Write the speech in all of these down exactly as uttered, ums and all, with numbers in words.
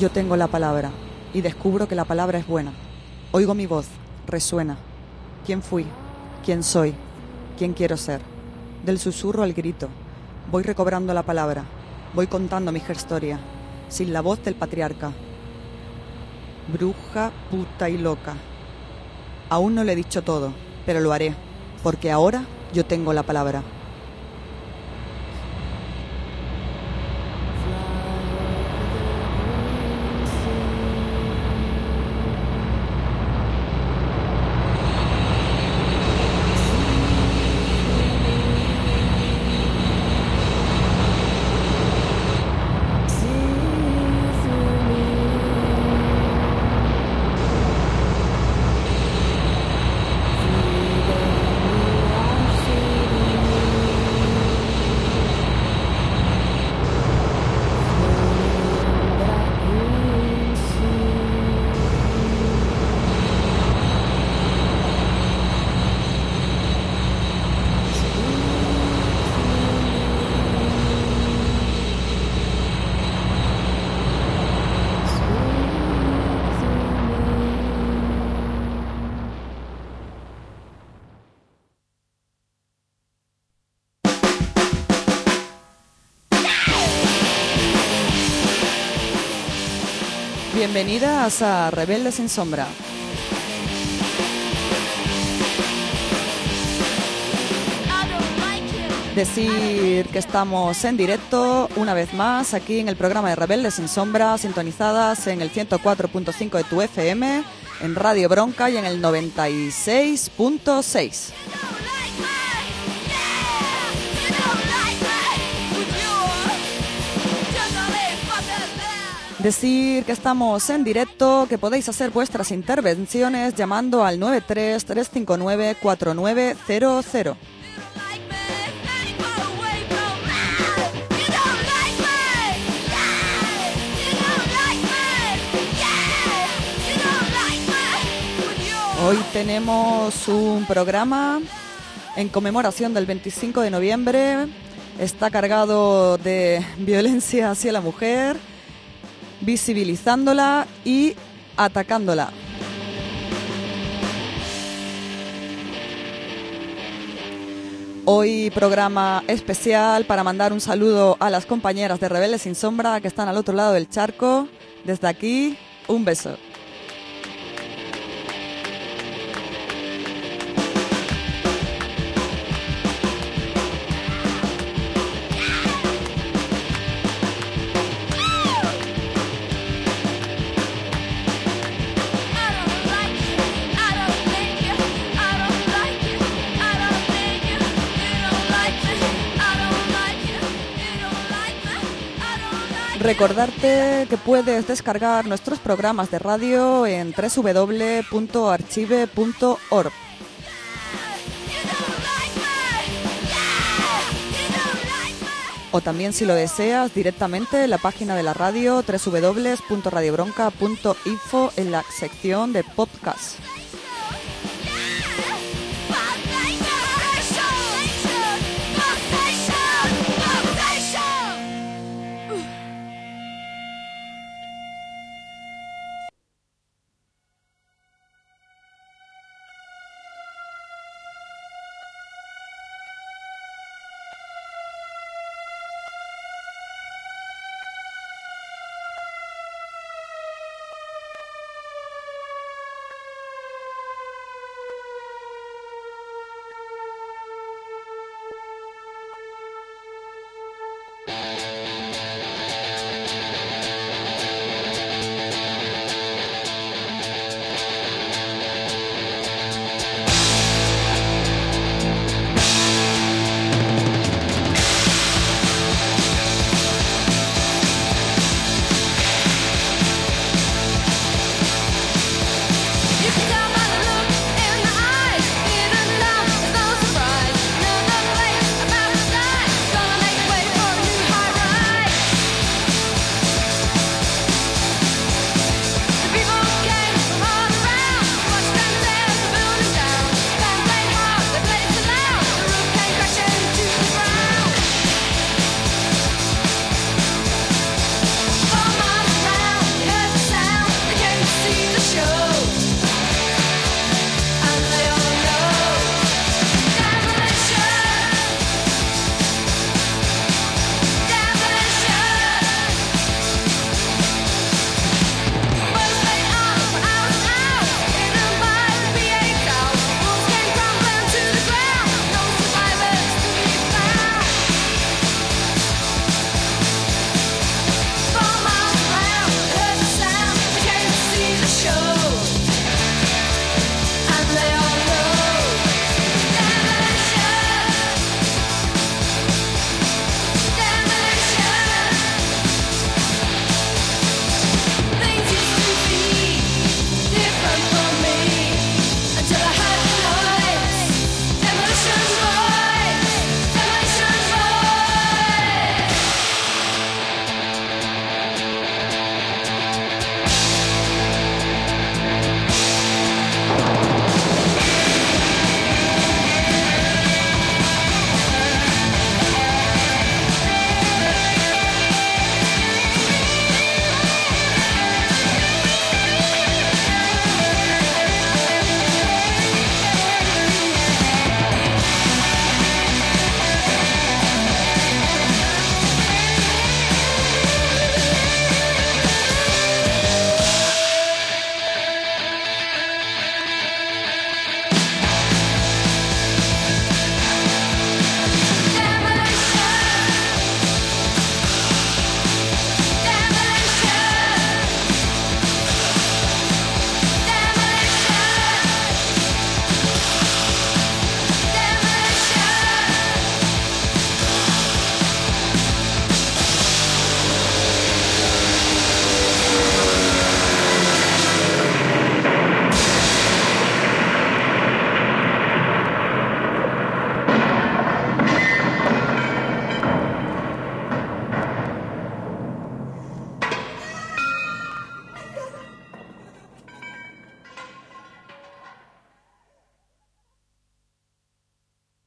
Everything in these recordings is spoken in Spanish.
yo tengo la palabra y descubro que la palabra es buena. Oigo mi voz, resuena. ¿Quién fui? ¿Quién soy? ¿Quién quiero ser? Del susurro al grito, voy recobrando la palabra, voy contando mi historia, sin la voz del patriarca. Bruja, puta y loca. Aún no le he dicho todo, pero lo haré, porque ahora yo tengo la palabra. Bienvenidas a Rebeldes sin Sombra. Decir que estamos en directo una vez más aquí en el programa de Rebeldes sin Sombra, sintonizadas en el ciento cuatro punto cinco de tu F M, en Radio Bronca y en el noventa y seis punto seis. Decir que estamos en directo, que podéis hacer vuestras intervenciones llamando al nueve tres, tres cinco nueve, cuatro nueve cero cero. Hoy tenemos un programa en conmemoración del veinticinco de noviembre. Está cargado de violencia hacia la mujer, visibilizándola y atacándola. Hoy programa especial para mandar un saludo a las compañeras de Rebeldes sin Sombra que están al otro lado del charco. Desde aquí, un beso. Recordarte que puedes descargar nuestros programas de radio en doble u doble u doble u punto archive punto org. O también, si lo deseas, directamente en la página de la radio doble u doble u doble u punto radio bronca punto info en la sección de podcast.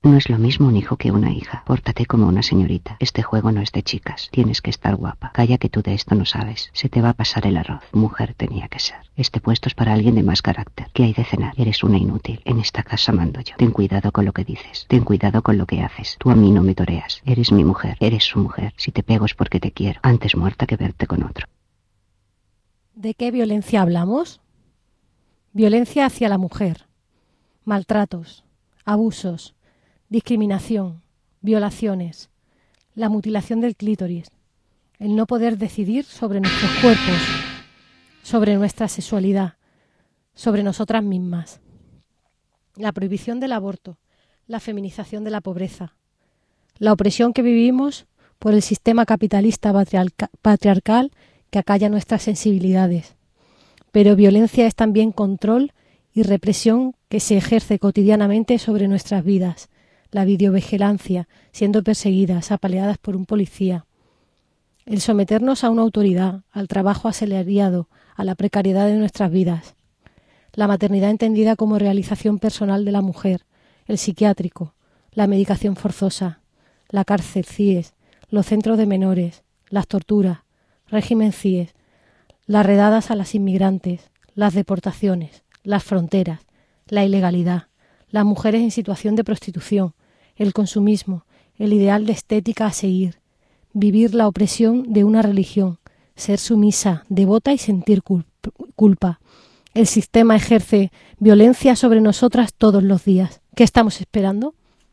No es lo mismo un hijo que una hija. Pórtate como una señorita. Este juego no es de chicas. Tienes que estar guapa. Calla que tú de esto no sabes. Se te va a pasar el arroz. Mujer tenía que ser. Este puesto es para alguien de más carácter. ¿Qué hay de cenar? Eres una inútil. En esta casa mando yo. Ten cuidado con lo que dices. Ten cuidado con lo que haces. Tú a mí no me toreas. Eres mi mujer. Eres su mujer. Si te pego es porque te quiero. Antes muerta que verte con otro. ¿De qué violencia hablamos? Violencia hacia la mujer. Maltratos, abusos, discriminación, violaciones, la mutilación del clítoris, el no poder decidir sobre nuestros cuerpos, sobre nuestra sexualidad, sobre nosotras mismas, la prohibición del aborto, la feminización de la pobreza, la opresión que vivimos por el sistema capitalista patriarca- patriarcal que acalla nuestras sensibilidades. Pero violencia es también control y represión que se ejerce cotidianamente sobre nuestras vidas, la videovigilancia, siendo perseguidas, apaleadas por un policía, el someternos a una autoridad, al trabajo asalariado, a la precariedad de nuestras vidas, la maternidad entendida como realización personal de la mujer, el psiquiátrico, la medicación forzosa, la cárcel C I E S, los centros de menores, las torturas, régimen C I E S, las redadas a las inmigrantes, las deportaciones, las fronteras, la ilegalidad, las mujeres en situación de prostitución, el consumismo, el ideal de estética a seguir, vivir la opresión de una religión, ser sumisa, devota y sentir culpa. El sistema ejerce violencia sobre nosotras todos los días. ¿Qué estamos esperando?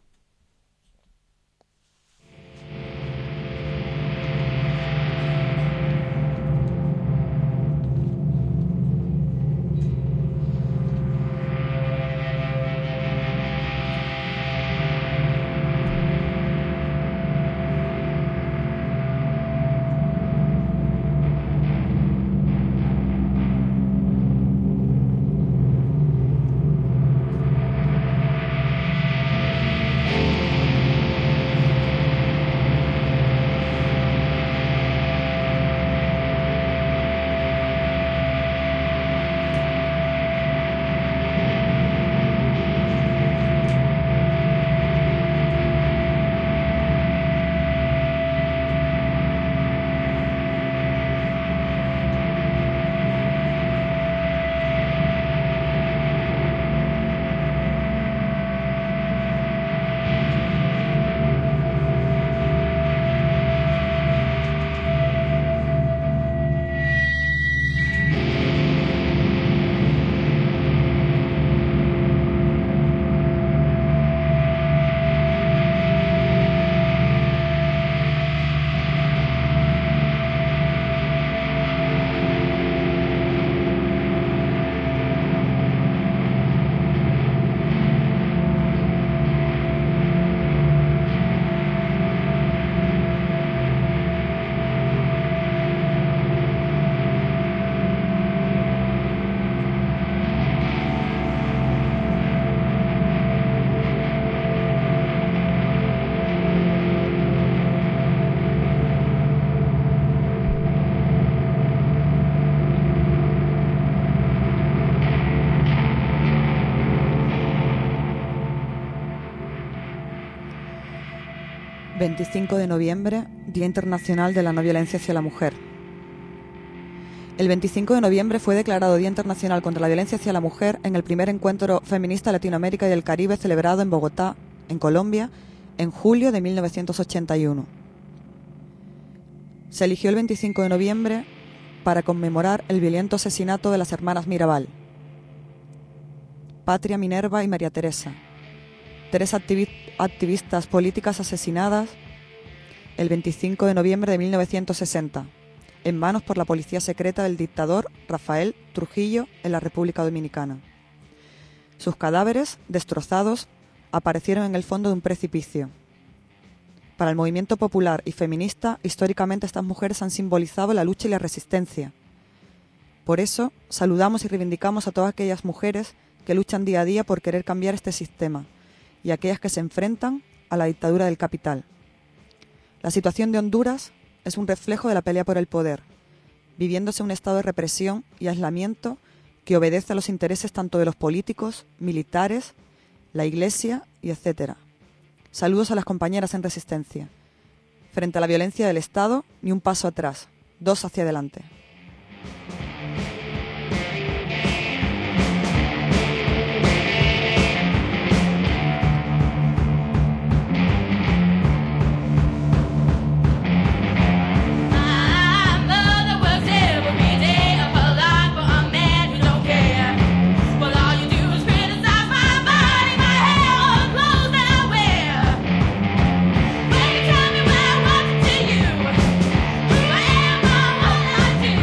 veinticinco de noviembre, Día Internacional de la No Violencia hacia la Mujer. El veinticinco de noviembre fue declarado Día Internacional contra la Violencia hacia la Mujer en el primer encuentro feminista de Latinoamérica y del Caribe celebrado en Bogotá, en Colombia, en julio de mil novecientos ochenta y uno. Se eligió el veinticinco de noviembre para conmemorar el violento asesinato de las hermanas Mirabal, Patria, Minerva y María Teresa, tres activi- activistas políticas asesinadas el veinticinco de noviembre de mil novecientos sesenta, en manos por la policía secreta del dictador Rafael Trujillo en la República Dominicana. Sus cadáveres, destrozados, aparecieron en el fondo de un precipicio. Para el movimiento popular y feminista, históricamente estas mujeres han simbolizado la lucha y la resistencia. Por eso, saludamos y reivindicamos a todas aquellas mujeres que luchan día a día por querer cambiar este sistema y aquellas que se enfrentan a la dictadura del capital. La situación de Honduras es un reflejo de la pelea por el poder, viviéndose un estado de represión y aislamiento que obedece a los intereses tanto de los políticos, militares, la Iglesia y etcétera. Saludos a las compañeras en resistencia. Frente a la violencia del Estado, ni un paso atrás, dos hacia adelante. Tell me where I want to you. Who I am or what I do.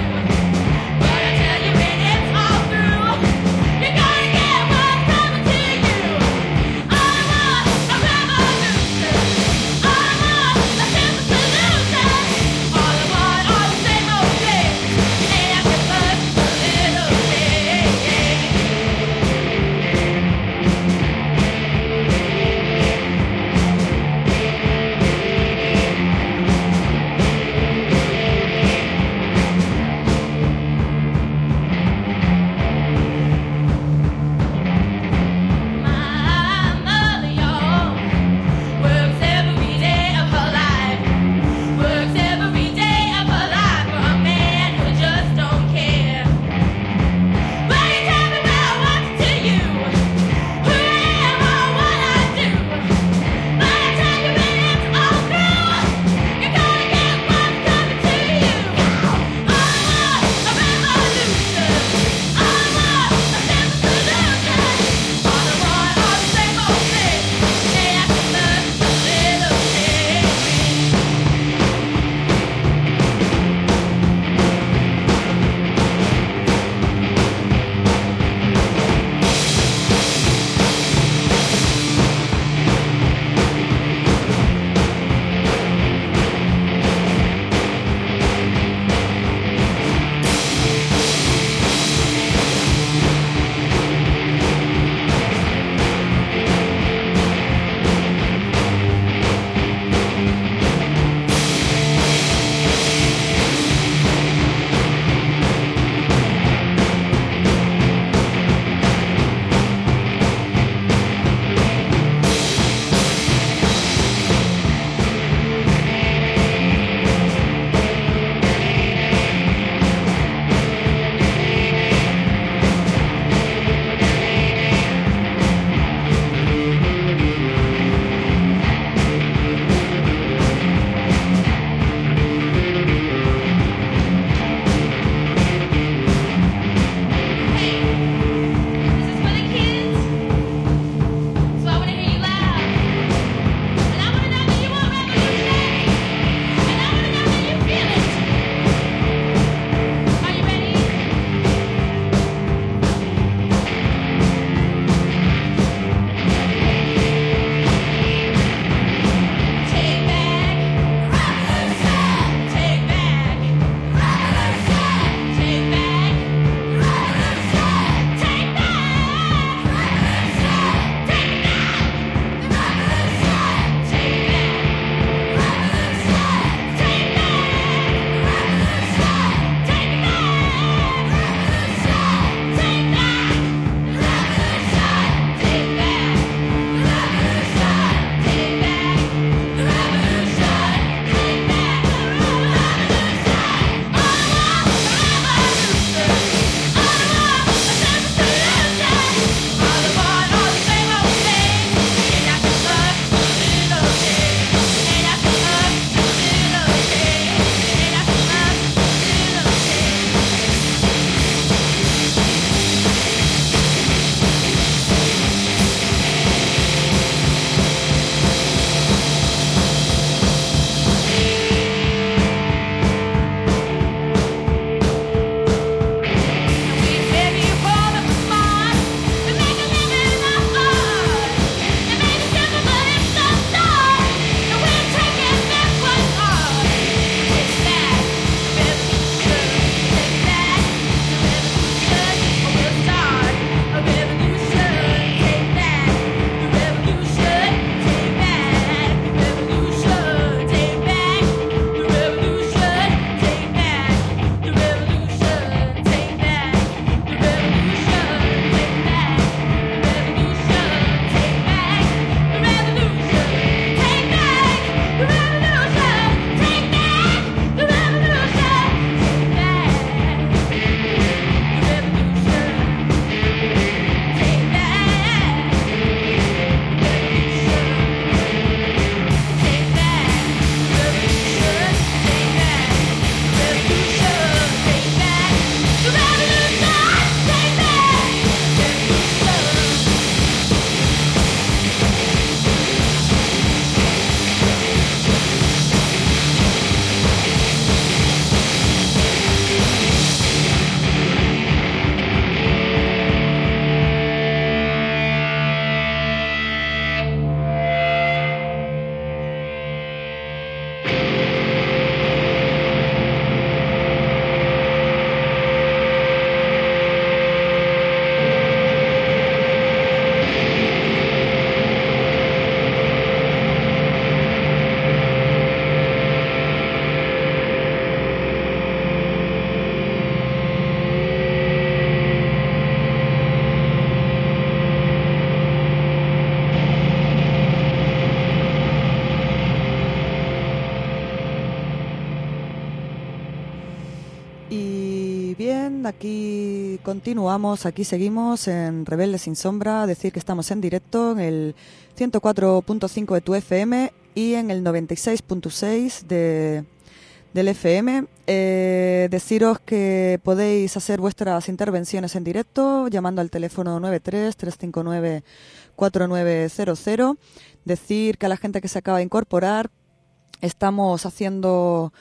aquí continuamos, aquí seguimos en Rebeldes sin Sombra. Decir que estamos en directo en el ciento cuatro punto cinco de tu F M y en el noventa y seis punto seis de, del F M. Eh, deciros que podéis hacer vuestras intervenciones en directo llamando al teléfono nueve tres, tres cinco nueve, cuatro nueve cero cero. Decir que a la gente que se acaba de incorporar estamos haciendo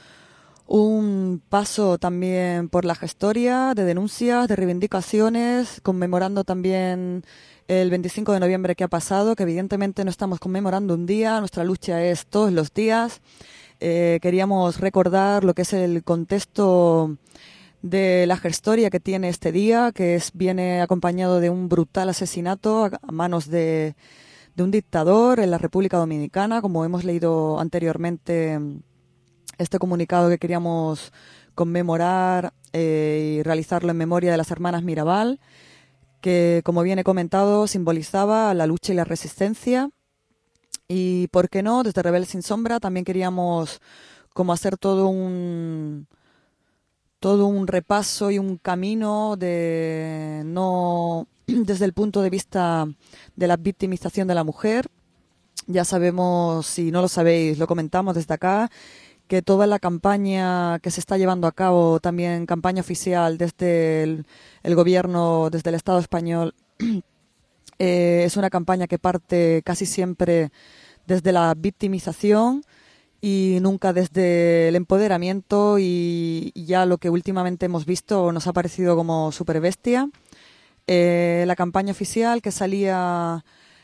un paso también por la gestoria de denuncias, de reivindicaciones, conmemorando también el veinticinco de noviembre que ha pasado, que evidentemente no estamos conmemorando un día, nuestra lucha es todos los días. Eh, queríamos recordar lo que es el contexto de la gestoria que tiene este día, que es viene acompañado de un brutal asesinato a, a manos de, de un dictador en la República Dominicana, como hemos leído anteriormente. Este comunicado que queríamos conmemorar eh, y realizarlo en memoria de las hermanas Mirabal, que, como bien he comentado, simbolizaba la lucha y la resistencia. Y, ¿por qué no?, desde Rebeldes sin Sombra también queríamos como hacer todo un, todo un repaso y un camino de no desde el punto de vista de la victimización de la mujer. Ya sabemos, si no lo sabéis, lo comentamos desde acá, que toda la campaña que se está llevando a cabo, también campaña oficial desde el, el gobierno, desde el Estado español, eh, es una campaña que parte casi siempre desde la victimización y nunca desde el empoderamiento, y, y ya lo que últimamente hemos visto nos ha parecido como súper bestia. Eh, la campaña oficial que salía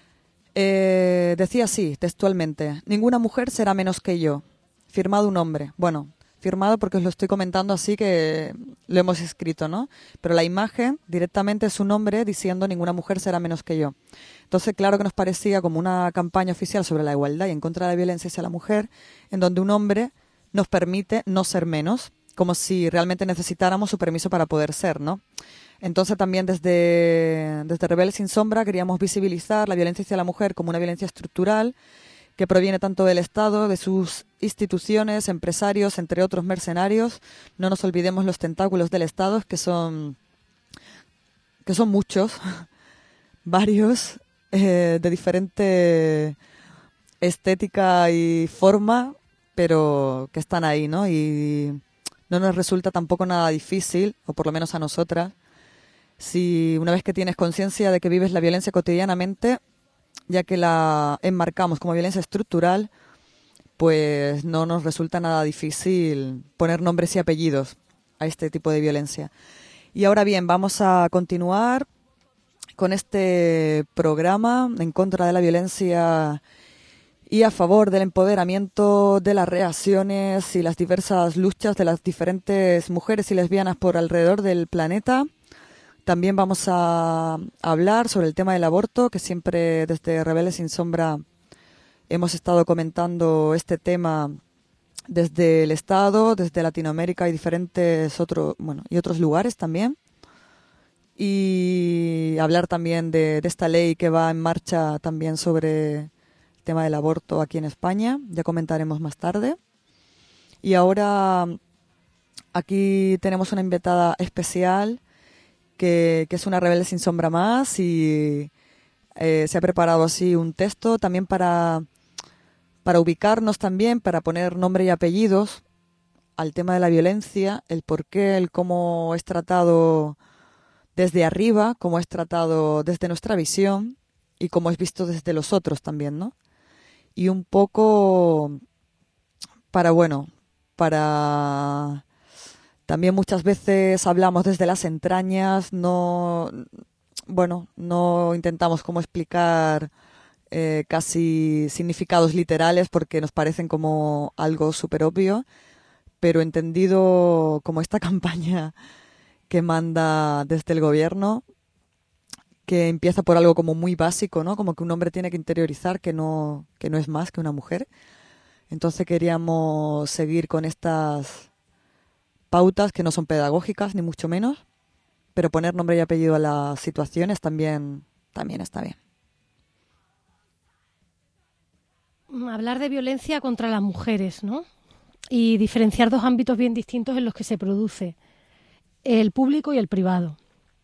eh, decía así, textualmente: ninguna mujer será menos que yo. Firmado un hombre. Bueno, firmado porque os lo estoy comentando así que lo hemos escrito, ¿no? Pero la imagen directamente es un hombre diciendo ninguna mujer será menos que yo. Entonces, claro que nos parecía como una campaña oficial sobre la igualdad y en contra de la violencia hacia la mujer, en donde un hombre nos permite no ser menos, como si realmente necesitáramos su permiso para poder ser, ¿no? Entonces también desde, desde Rebeldes sin Sombra queríamos visibilizar la violencia hacia la mujer como una violencia estructural que proviene tanto del Estado, de sus instituciones, empresarios, entre otros mercenarios. No nos olvidemos los tentáculos del Estado, que son, que son muchos, varios, eh, de diferente estética y forma, pero que están ahí, ¿no? Y no nos resulta tampoco nada difícil, o por lo menos a nosotras, si una vez que tienes conciencia de que vives la violencia cotidianamente, ya que la enmarcamos como violencia estructural, pues no nos resulta nada difícil poner nombres y apellidos a este tipo de violencia. Y ahora bien, vamos a continuar con este programa en contra de la violencia y a favor del empoderamiento de las reacciones y las diversas luchas de las diferentes mujeres y lesbianas por alrededor del planeta. También vamos a hablar sobre el tema del aborto, que siempre desde Rebeldes sin Sombra hemos estado comentando este tema desde el Estado, desde Latinoamérica y diferentes otros, bueno, y otros lugares también. Y hablar también de, de esta ley que va en marcha también sobre el tema del aborto aquí en España. Ya comentaremos más tarde. Y ahora aquí tenemos una invitada especial, Que, que es una rebelde sin sombra más, y eh, se ha preparado así un texto también para, para ubicarnos también, para poner nombre y apellidos al tema de la violencia, el por qué, el cómo es tratado desde arriba, cómo es tratado desde nuestra visión y cómo es visto desde los otros también, ¿no? Y un poco para, bueno, para... También muchas veces hablamos desde las entrañas, no, bueno, no intentamos como explicar eh, casi significados literales porque nos parecen como algo súper obvio, pero entendido como esta campaña que manda desde el gobierno, que empieza por algo como muy básico, ¿no? Como que un hombre tiene que interiorizar que no, que no es más que una mujer. Entonces queríamos seguir con estas pautas que no son pedagógicas ni mucho menos, pero poner nombre y apellido a las situaciones también, también está bien. Hablar de violencia contra las mujeres, ¿no? Y diferenciar dos ámbitos bien distintos en los que se produce. el público y el privado.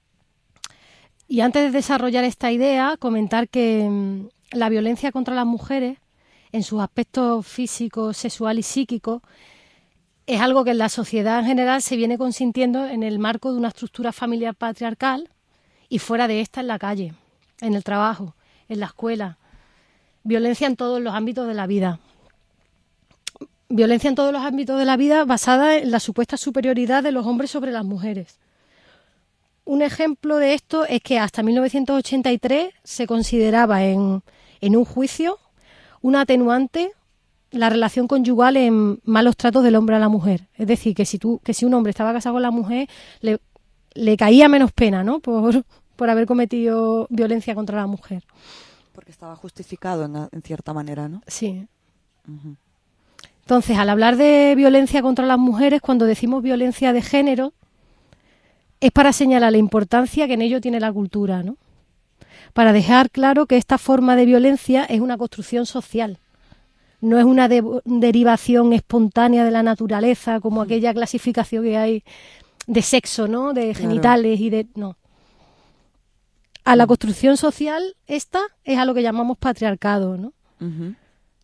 Y antes de desarrollar esta idea, comentar que mmm, la violencia contra las mujeres, en sus aspectos físicos, sexual y psíquico, es algo que en la sociedad en general se viene consintiendo en el marco de una estructura familiar patriarcal y fuera de esta en la calle, en el trabajo, en la escuela. Violencia en todos los ámbitos de la vida. Violencia en todos los ámbitos de la vida basada en la supuesta superioridad de los hombres sobre las mujeres. Un ejemplo de esto es que hasta mil novecientos ochenta y tres se consideraba en, en un juicio una atenuante la relación conyugal en malos tratos del hombre a la mujer. Es decir, que si tú, que si un hombre estaba casado con la mujer, le, le caía menos pena, ¿no? Por, por haber cometido violencia contra la mujer. Porque estaba justificado en, en cierta manera, ¿no? Sí. Uh-huh. Entonces, al hablar de violencia contra las mujeres, cuando decimos violencia de género, es para señalar la importancia que en ello tiene la cultura, ¿no? Para dejar claro que esta forma de violencia es una construcción social. No es una de- derivación espontánea de la naturaleza, como aquella clasificación que hay de sexo, ¿no? De genitales y de... No. A la construcción social, esta es a lo que llamamos patriarcado, ¿no? Uh-huh.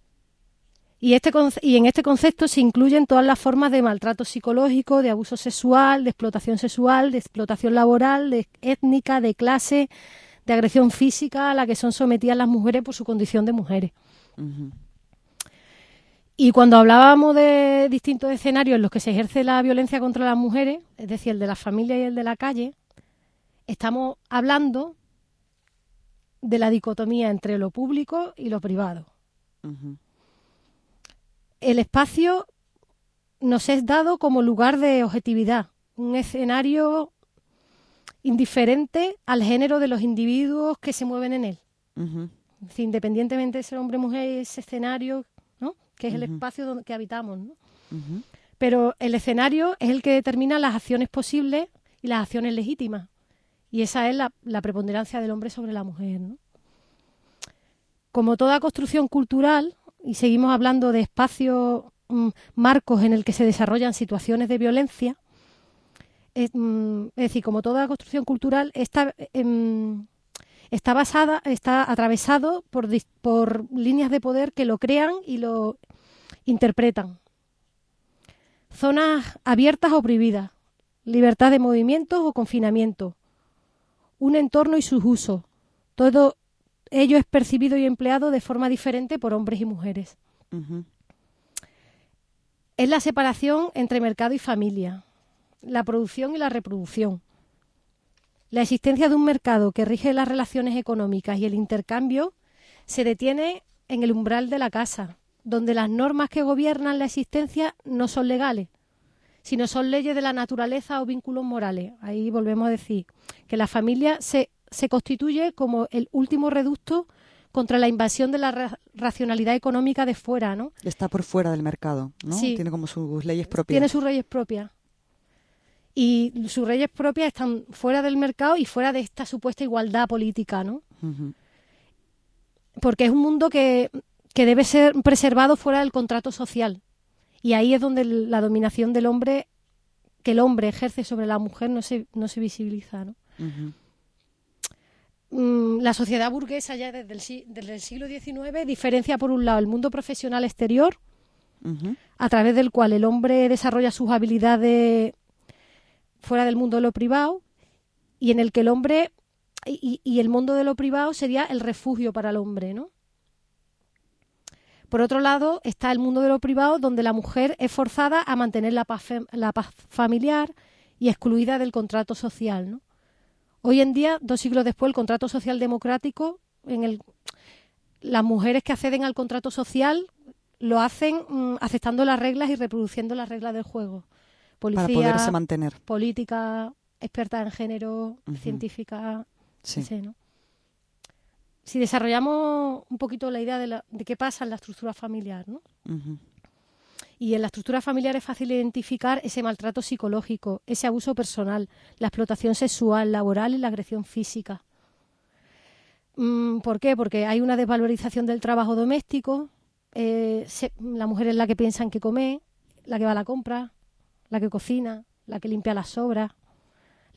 Y, este conce- y en este concepto se incluyen todas las formas de maltrato psicológico, de abuso sexual, de explotación sexual, de explotación laboral, de étnica, de clase, de agresión física a la que son sometidas las mujeres por su condición de mujeres. Uh-huh. Y cuando hablábamos de distintos escenarios en los que se ejerce la violencia contra las mujeres, es decir, el de la familia y el de la calle, estamos hablando de la dicotomía entre lo público y lo privado. Uh-huh. El espacio nos es dado como lugar de objetividad, un escenario indiferente al género de los individuos que se mueven en él. Uh-huh. Es decir, independientemente de ser hombre o mujer, ese escenario, ¿no? Que es el Uh-huh. espacio donde que habitamos, ¿no? Uh-huh. Pero el escenario es el que determina las acciones posibles y las acciones legítimas. Y esa es la, la preponderancia del hombre sobre la mujer, ¿no? Como toda construcción cultural, y seguimos hablando de espacios, mm, marcos en el que se desarrollan situaciones de violencia, es, mm, es decir, como toda construcción cultural, está, em, está basada, está atravesado por, dis- por líneas de poder que lo crean y lo interpretan. Zonas abiertas o prohibidas, libertad de movimientos o confinamiento, un entorno y sus usos. Todo ello es percibido y empleado de forma diferente por hombres y mujeres. Uh-huh. Es la separación entre mercado y familia, la producción y la reproducción. La existencia de un mercado que rige las relaciones económicas y el intercambio se detiene en el umbral de la casa, donde las normas que gobiernan la existencia no son legales, sino son leyes de la naturaleza o vínculos morales. Ahí volvemos a decir que la familia se, se constituye como el último reducto contra la invasión de la ra- racionalidad económica de fuera, ¿no? Está por fuera del mercado, ¿no? Sí. Tiene como sus leyes propias. Tiene sus leyes propias. Y sus leyes propias están fuera del mercado y fuera de esta supuesta igualdad política, ¿no? Uh-huh. Porque es un mundo que, que debe ser preservado fuera del contrato social. Y ahí es donde la dominación del hombre, que el hombre ejerce sobre la mujer, no se, no se visibiliza, ¿no? Uh-huh. Mm, la sociedad burguesa ya desde el, si- desde el siglo diecinueve diferencia, por un lado, el mundo profesional exterior, Uh-huh. a través del cual el hombre desarrolla sus habilidades fuera del mundo de lo privado, y en el que el hombre y, y el mundo de lo privado sería el refugio para el hombre, ¿no? Por otro lado está el mundo de lo privado, donde la mujer es forzada a mantener la paz, fem- la paz familiar y excluida del contrato social, ¿no? Hoy en día, dos siglos después, el contrato social democrático, en el las mujeres que acceden al contrato social lo hacen mm, aceptando las reglas y reproduciendo las reglas del juego. Policía, Para poderse mantener. política, experta en género, Ujú. científica, Sí. sí, ¿no? Si desarrollamos un poquito la idea de, la, de qué pasa en la estructura familiar, ¿no? Uh-huh. Y en la estructura familiar es fácil identificar ese maltrato psicológico, ese abuso personal, la explotación sexual, laboral y la agresión física. Mm, ¿Por qué? Porque hay una desvalorización del trabajo doméstico, eh, se, la mujer es la que piensa en qué comer, la que va a la compra, la que cocina, la que limpia las sobras.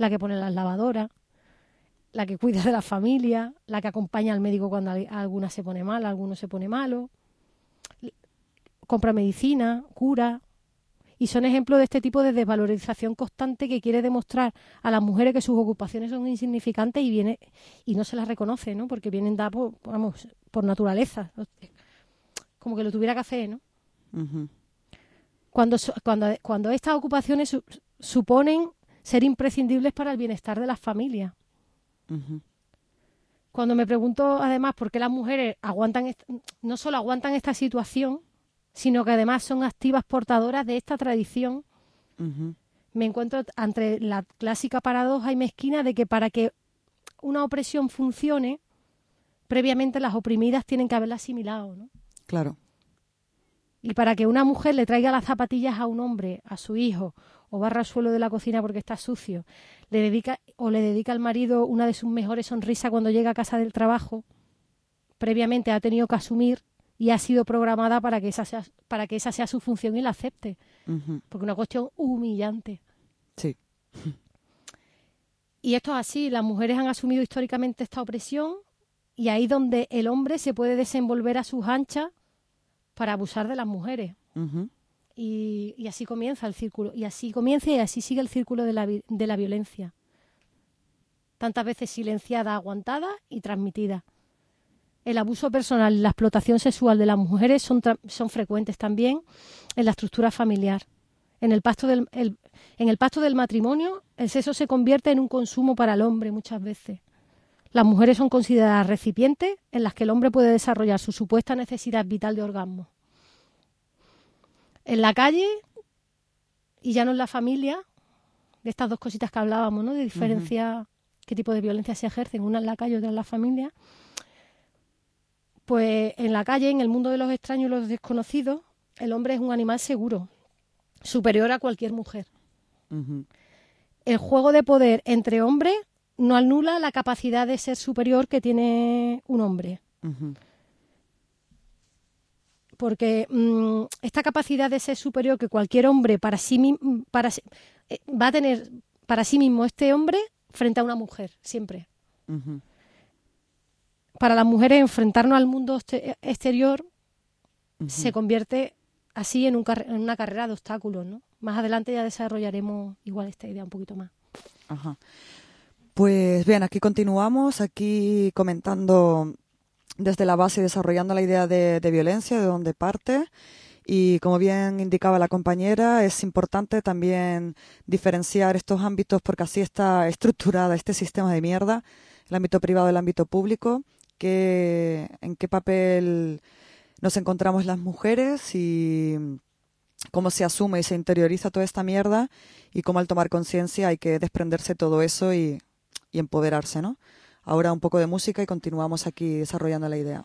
la que pone las lavadoras, la que cuida de la familia, la que acompaña al médico cuando alguna se pone mal, alguno se pone malo, compra medicina, cura. Y son ejemplos de este tipo de desvalorización constante que quiere demostrar a las mujeres que sus ocupaciones son insignificantes y viene y no se las reconoce, ¿no? Porque vienen dadas por, vamos, por naturaleza. Como que lo tuviera que hacer, ¿no? Uh-huh. Cuando, cuando, cuando estas ocupaciones su, suponen ser imprescindibles para el bienestar de las familias. Uh-huh. Cuando me pregunto, además, por qué las mujeres aguantan no solo aguantan esta situación, sino que además son activas portadoras de esta tradición, uh-huh. me encuentro ante la clásica paradoja y mezquina de que para que una opresión funcione, previamente las oprimidas tienen que haberla asimilado, ¿no? Claro. Y para que una mujer le traiga las zapatillas a un hombre, a su hijo, o barra el suelo de la cocina porque está sucio, le dedica o le dedica al marido una de sus mejores sonrisas cuando llega a casa del trabajo, previamente ha tenido que asumir y ha sido programada para que esa sea, para que esa sea su función y la acepte. Uh-huh. Porque es una cuestión humillante. Sí. Y esto es así, las mujeres han asumido históricamente esta opresión y ahí donde el hombre se puede desenvolver a sus anchas para abusar de las mujeres. Uh-huh. Y, y así comienza el círculo. Y así comienza y así sigue el círculo de la, de la violencia. Tantas veces silenciada, aguantada y transmitida. El abuso personal y la explotación sexual de las mujeres son, son frecuentes también en la estructura familiar. En el, pacto del, el, en el pacto del matrimonio, el sexo se convierte en un consumo para el hombre muchas veces. Las mujeres son consideradas recipientes en las que el hombre puede desarrollar su supuesta necesidad vital de orgasmo. En la calle, y ya no en la familia, de estas dos cositas que hablábamos, ¿no? De diferencia, uh-huh. qué tipo de violencia se ejercen, una en la calle y otra en la familia. Pues en la calle, en el mundo de los extraños y los desconocidos, el hombre es un animal seguro, superior a cualquier mujer. Uh-huh. El juego de poder entre hombres no anula la capacidad de ser superior que tiene un hombre. Uh-huh. Porque mmm, esta capacidad de ser superior que cualquier hombre para sí, para, eh, va a tener para sí mismo este hombre frente a una mujer, siempre. Uh-huh. Para las mujeres enfrentarnos al mundo este- exterior uh-huh. se convierte así en, un car- en una carrera de obstáculos, ¿no? Más adelante ya desarrollaremos igual esta idea un poquito más. Ajá. Pues bien, aquí continuamos, aquí comentando desde la base, desarrollando la idea de, de violencia, de dónde parte. Y como bien indicaba la compañera, es importante también diferenciar estos ámbitos porque así está estructurada este sistema de mierda, el ámbito privado y el ámbito público, que, en qué papel nos encontramos las mujeres y cómo se asume y se interioriza toda esta mierda y cómo al tomar conciencia hay que desprenderse de todo eso y, y empoderarse, ¿no? Ahora un poco de música y continuamos aquí desarrollando la idea.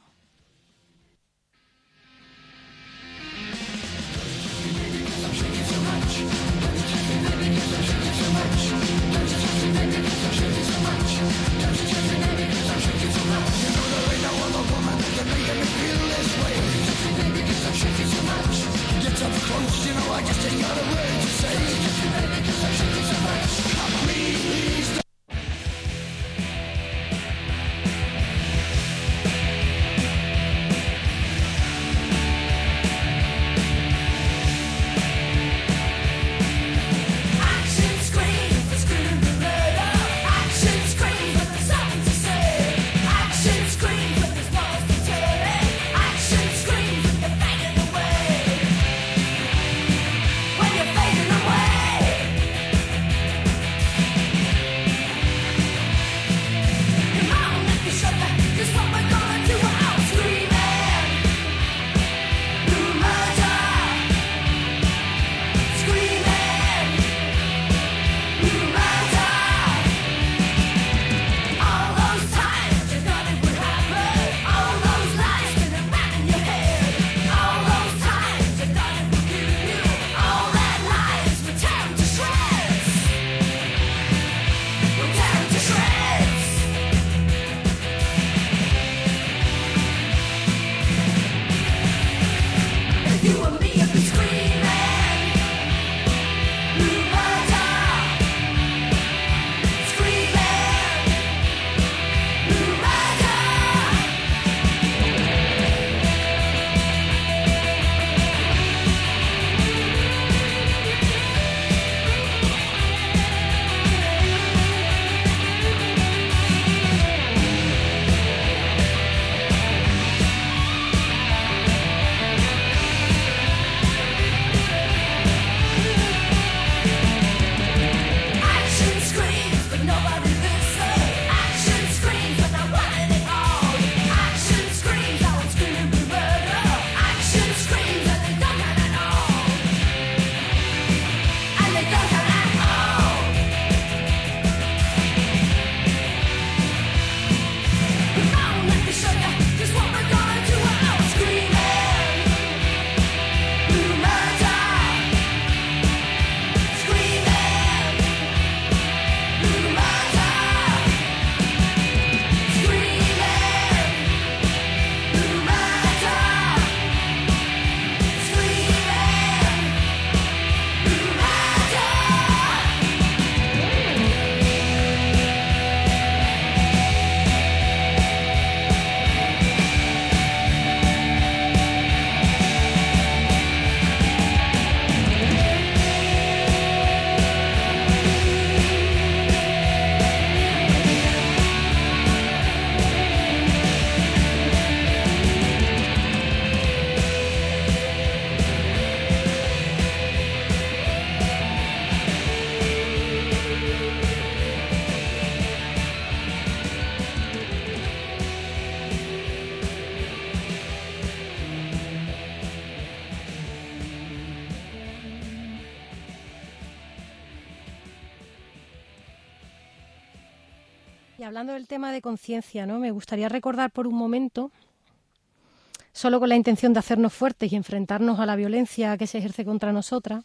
Y hablando del tema de conciencia, ¿no? Me gustaría recordar por un momento, solo con la intención de hacernos fuertes y enfrentarnos a la violencia que se ejerce contra nosotras,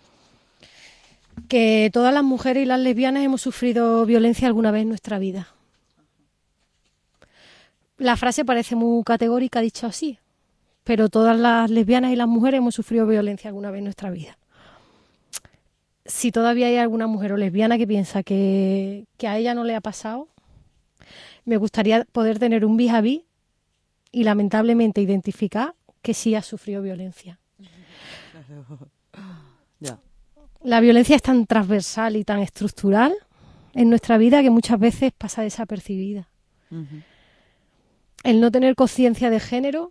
que todas las mujeres y las lesbianas hemos sufrido violencia alguna vez en nuestra vida. La frase parece muy categórica dicho así, pero todas las lesbianas y las mujeres hemos sufrido violencia alguna vez en nuestra vida. Si todavía hay alguna mujer o lesbiana que piensa que, que a ella no le ha pasado, me gustaría poder tener un vis-a-vis y lamentablemente identificar que sí ha sufrido violencia. Ya. La violencia es tan transversal y tan estructural en nuestra vida que muchas veces pasa desapercibida. Uh-huh. El no tener conciencia de género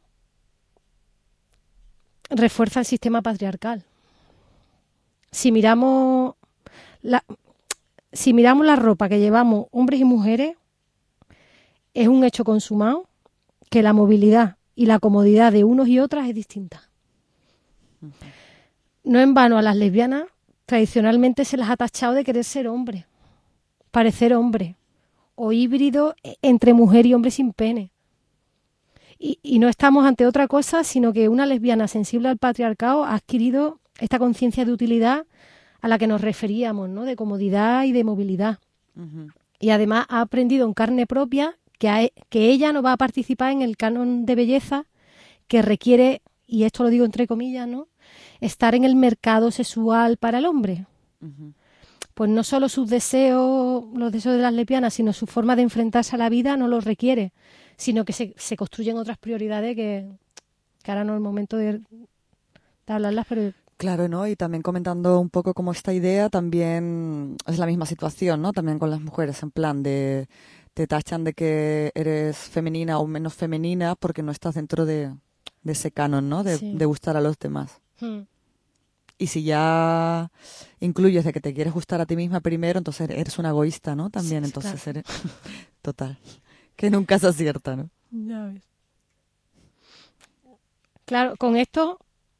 refuerza el sistema patriarcal. Si miramos la, si miramos la ropa que llevamos hombres y mujeres, es un hecho consumado que la movilidad y la comodidad de unos y otras es distinta. Uh-huh. No en vano a las lesbianas tradicionalmente se las ha tachado de querer ser hombre, parecer hombre, o híbrido entre mujer y hombre sin pene. Y, y no estamos ante otra cosa, sino que una lesbiana sensible al patriarcado ha adquirido esta conciencia de utilidad a la que nos referíamos, ¿no? De comodidad y de movilidad. Uh-huh. Y además ha aprendido en carne propia que, a, que ella no va a participar en el canon de belleza que requiere, y esto lo digo entre comillas, ¿no? Estar en el mercado sexual para el hombre. Uh-huh. Pues no solo sus deseos, los deseos de las lesbianas, sino su forma de enfrentarse a la vida no los requiere, sino que se, se construyen otras prioridades que, que ahora no es el momento de, de hablarlas, pero... Claro, ¿no? Y también comentando un poco cómo esta idea también es la misma situación, ¿no? También con las mujeres, en plan de te tachan de que eres femenina o menos femenina porque no estás dentro de, de ese canon, ¿no? De, sí. de gustar a los demás. Hmm. Y si ya incluyes de que te quieres gustar a ti misma primero, entonces eres una egoísta, ¿no? También, sí, entonces claro. Eres... Total. Que nunca se acierta, ¿no? Ya ves. Claro, con esto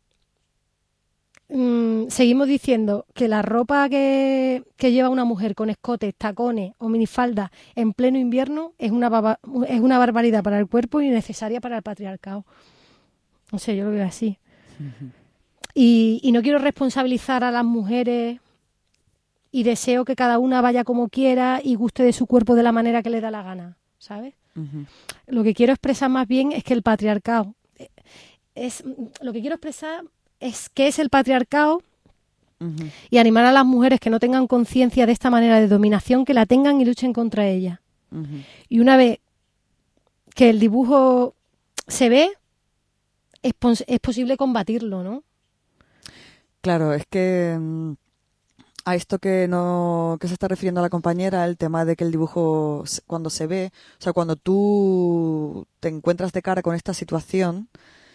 mmm, seguimos diciendo que la ropa que, que lleva una mujer con escotes, tacones o minifalda en pleno invierno es una, baba, es una barbaridad para el cuerpo y necesaria para el patriarcado. No sé, yo lo veo así. Uh-huh. Y, y no quiero responsabilizar a las mujeres y deseo que cada una vaya como quiera y guste de su cuerpo de la manera que le da la gana, ¿sabes? Uh-huh. Lo que quiero expresar más bien es que el patriarcado es lo que quiero expresar es que es el patriarcado uh-huh. y animar a las mujeres que no tengan conciencia de esta manera de dominación que la tengan y luchen contra ella. Uh-huh. Y una vez que el dibujo se ve es, pos- es posible combatirlo, ¿no? Claro, es que um, a esto que no que se está refiriendo a la compañera, el tema de que el dibujo cuando se ve, o sea, cuando tú te encuentras de cara con esta situación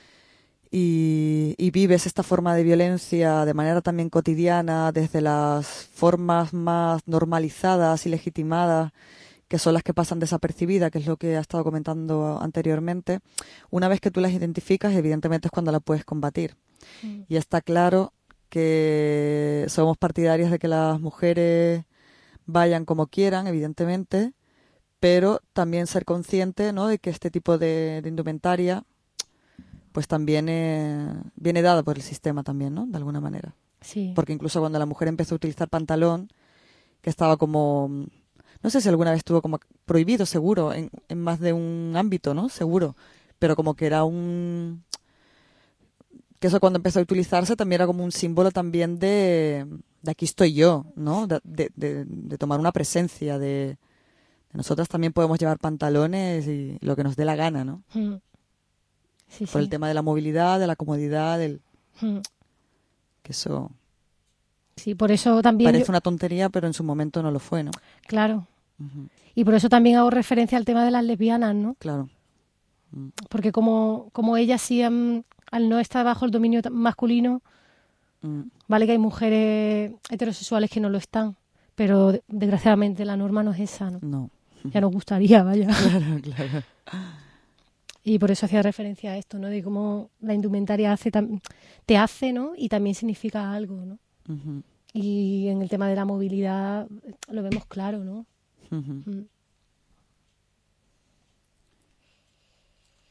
y, y vives esta forma de violencia de manera también cotidiana, desde las formas más normalizadas y legitimadas, que son las que pasan desapercibidas, que es lo que ha estado comentando anteriormente, una vez que tú las identificas, evidentemente es cuando la puedes combatir. Mm. Y está claro que somos partidarias de que las mujeres vayan como quieran, evidentemente, pero también ser consciente, ¿no?, de que este tipo de, de indumentaria pues también eh, viene dada por el sistema también, ¿no?, de alguna manera. Sí. Porque incluso cuando la mujer empezó a utilizar pantalón, que estaba como, no sé si alguna vez estuvo como prohibido, seguro, en, en más de un ámbito, ¿no?, seguro, pero como que era un... que eso cuando empezó a utilizarse también era como un símbolo también de, de aquí estoy yo, ¿no? De, de, de, de tomar una presencia, de, de nosotras también podemos llevar pantalones y lo que nos dé la gana, ¿no? Mm. Sí, Por sí. el tema de la movilidad, de la comodidad, del Mm. que eso sí, por eso también parece yo... una tontería, pero en su momento no lo fue, ¿no? Claro. Uh-huh. Y por eso también hago referencia al tema de las lesbianas, ¿no? Claro. Mm. Porque como, como ellas sí han... al no estar bajo el dominio masculino, mm. vale que hay mujeres heterosexuales que no lo están, pero desgraciadamente la norma no es esa, ¿no? No. Ya nos gustaría, vaya. Claro, claro. Y por eso hacía referencia a esto, ¿no? De cómo la indumentaria hace tam- te hace, ¿no? Y también significa algo, ¿no? Uh-huh. Y en el tema de la movilidad lo vemos claro, ¿no? Uh-huh. Mm.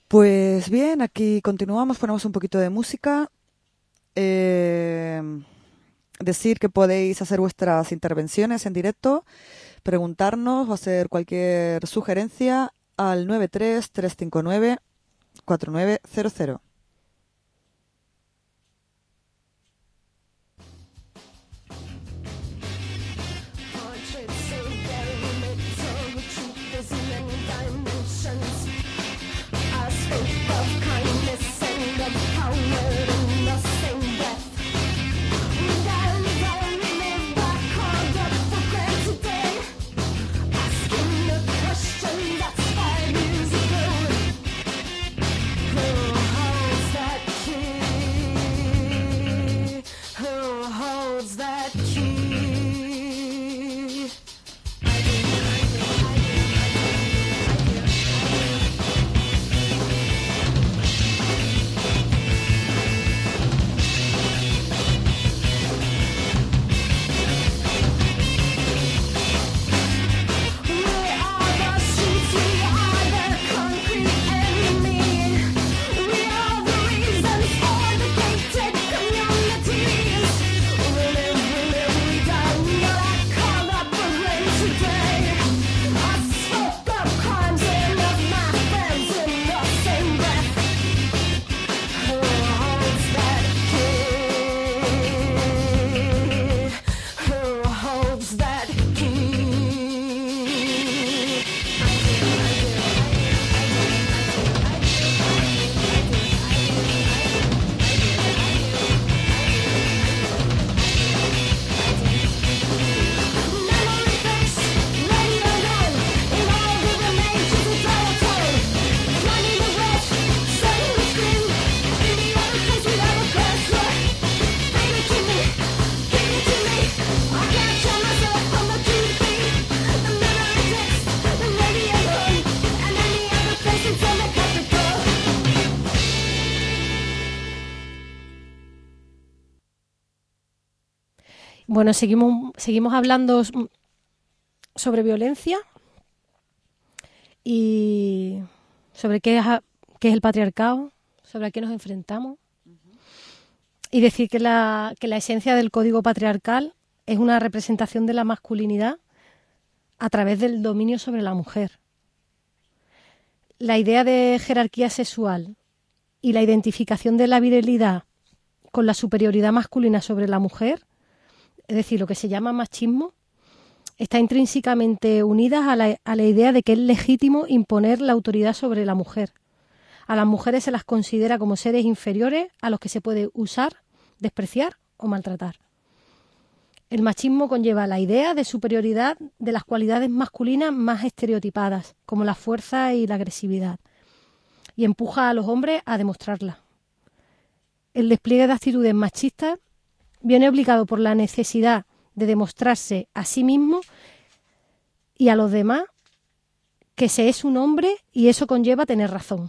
Pues bien, aquí continuamos, ponemos un poquito de música. Eh, decir que podéis hacer vuestras intervenciones en directo, preguntarnos o hacer cualquier sugerencia al nueve tres, tres cinco nueve, cuatro nueve cero cero. Bueno, seguimos, seguimos hablando sobre violencia y sobre qué es, qué es el patriarcado, sobre a qué nos enfrentamos. Uh-huh. Y decir que la, que la esencia del código patriarcal es una representación de la masculinidad a través del dominio sobre la mujer. La idea de jerarquía sexual y la identificación de la virilidad con la superioridad masculina sobre la mujer, es decir, lo que se llama machismo, está intrínsecamente unida a la, a la idea de que es legítimo imponer la autoridad sobre la mujer. A las mujeres se las considera como seres inferiores a los que se puede usar, despreciar o maltratar. El machismo conlleva la idea de superioridad de las cualidades masculinas más estereotipadas, como la fuerza y la agresividad, y empuja a los hombres a demostrarla. El despliegue de actitudes machistas viene obligado por la necesidad de demostrarse a sí mismo y a los demás que se es un hombre y eso conlleva tener razón.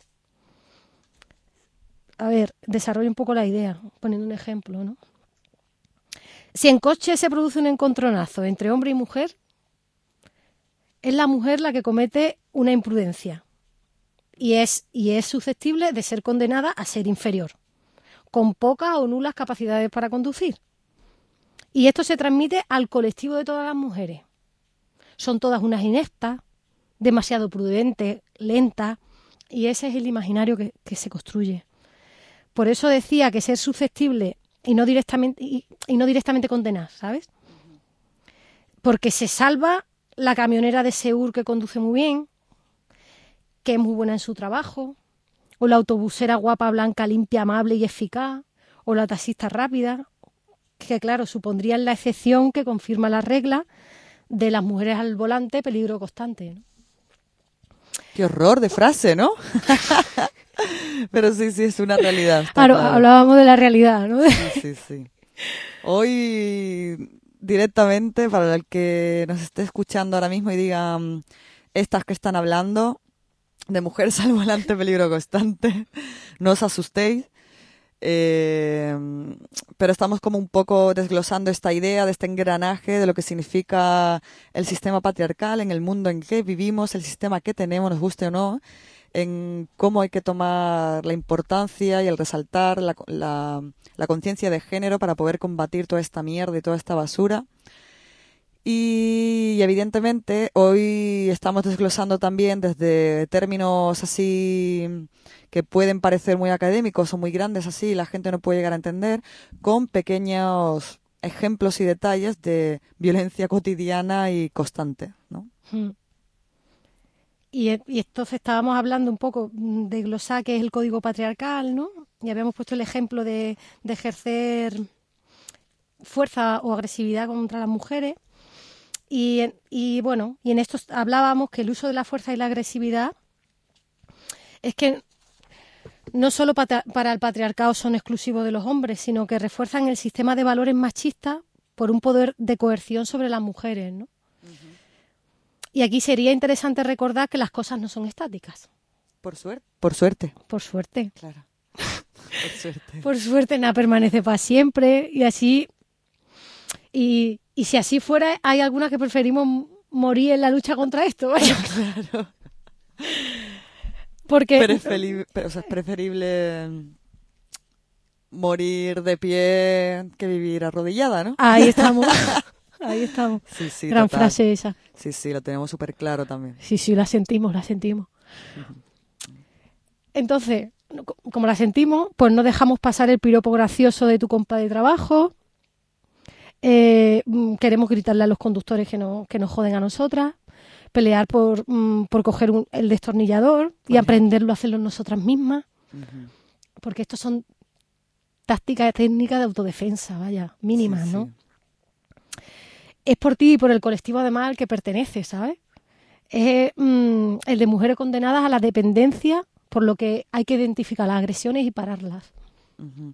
A ver, desarrollo un poco la idea, poniendo un ejemplo, ¿no? Si en coche se produce un encontronazo entre hombre y mujer, es la mujer la que comete una imprudencia y es, y es susceptible de ser condenada a ser inferior, con pocas o nulas capacidades para conducir. Y esto se transmite al colectivo de todas las mujeres. Son todas unas ineptas, demasiado prudentes, lentas, y ese es el imaginario que, que se construye. Por eso decía que ser susceptible y no directamente, y, y no directamente condenar, ¿sabes? Porque se salva la camionera de Seur que conduce muy bien, que es muy buena en su trabajo, o la autobusera guapa, blanca, limpia, amable y eficaz, o la taxista rápida, que claro, supondrían la excepción que confirma la regla de las mujeres al volante, peligro constante, ¿no? Qué horror de frase, ¿no? Pero sí, sí, es una realidad. Claro, claro, hablábamos de la realidad, ¿no? Sí, sí, sí. Hoy, directamente, para el que nos esté escuchando ahora mismo y diga, estas que están hablando de mujeres al volante, peligro constante, no os asustéis. Eh, pero estamos como un poco desglosando esta idea de este engranaje de lo que significa el sistema patriarcal en el mundo en que vivimos, el sistema que tenemos, nos guste o no, en cómo hay que tomar la importancia y el resaltar la, la, la conciencia de género para poder combatir toda esta mierda y toda esta basura. Y evidentemente hoy estamos desglosando también desde términos así que pueden parecer muy académicos o muy grandes, así la gente no puede llegar a entender, con pequeños ejemplos y detalles de violencia cotidiana y constante, ¿no? Hmm. Y, y entonces estábamos hablando un poco de glosar qué es el código patriarcal, ¿no? Y habíamos puesto el ejemplo de, de ejercer fuerza o agresividad contra las mujeres. Y, y bueno, y en esto hablábamos que el uso de la fuerza y la agresividad es que no solo para, para el patriarcado son exclusivos de los hombres, sino que refuerzan el sistema de valores machistas por un poder de coerción sobre las mujeres, ¿no? Uh-huh. Y aquí sería interesante recordar que las cosas no son estáticas. Por suerte. Por suerte. Por suerte. Claro. Por suerte. Por suerte nada permanece para siempre y así... Y, y si así fuera, hay algunas que preferimos morir en la lucha contra esto, vaya. Claro. Porque... Preferible, o sea, es preferible morir de pie que vivir arrodillada, ¿no? Ahí estamos. Ahí estamos. Sí, sí, gran total. frase esa. Sí, sí, lo tenemos súper claro también. Sí, sí, la sentimos, la sentimos. Entonces, como la sentimos, pues no dejamos pasar el piropo gracioso de tu compa de trabajo. Eh, queremos gritarle a los conductores que, no, que nos joden a nosotras, pelear por, mm, por coger un, el destornillador y uh-huh. aprenderlo a hacerlo nosotras mismas, uh-huh. porque estos son tácticas técnicas de autodefensa, vaya, mínimas, sí, ¿no? Sí. Es por ti y por el colectivo además al que perteneces, ¿sabes? Es mm, el de mujeres condenadas a la dependencia, por lo que hay que identificar las agresiones y pararlas. Uh-huh.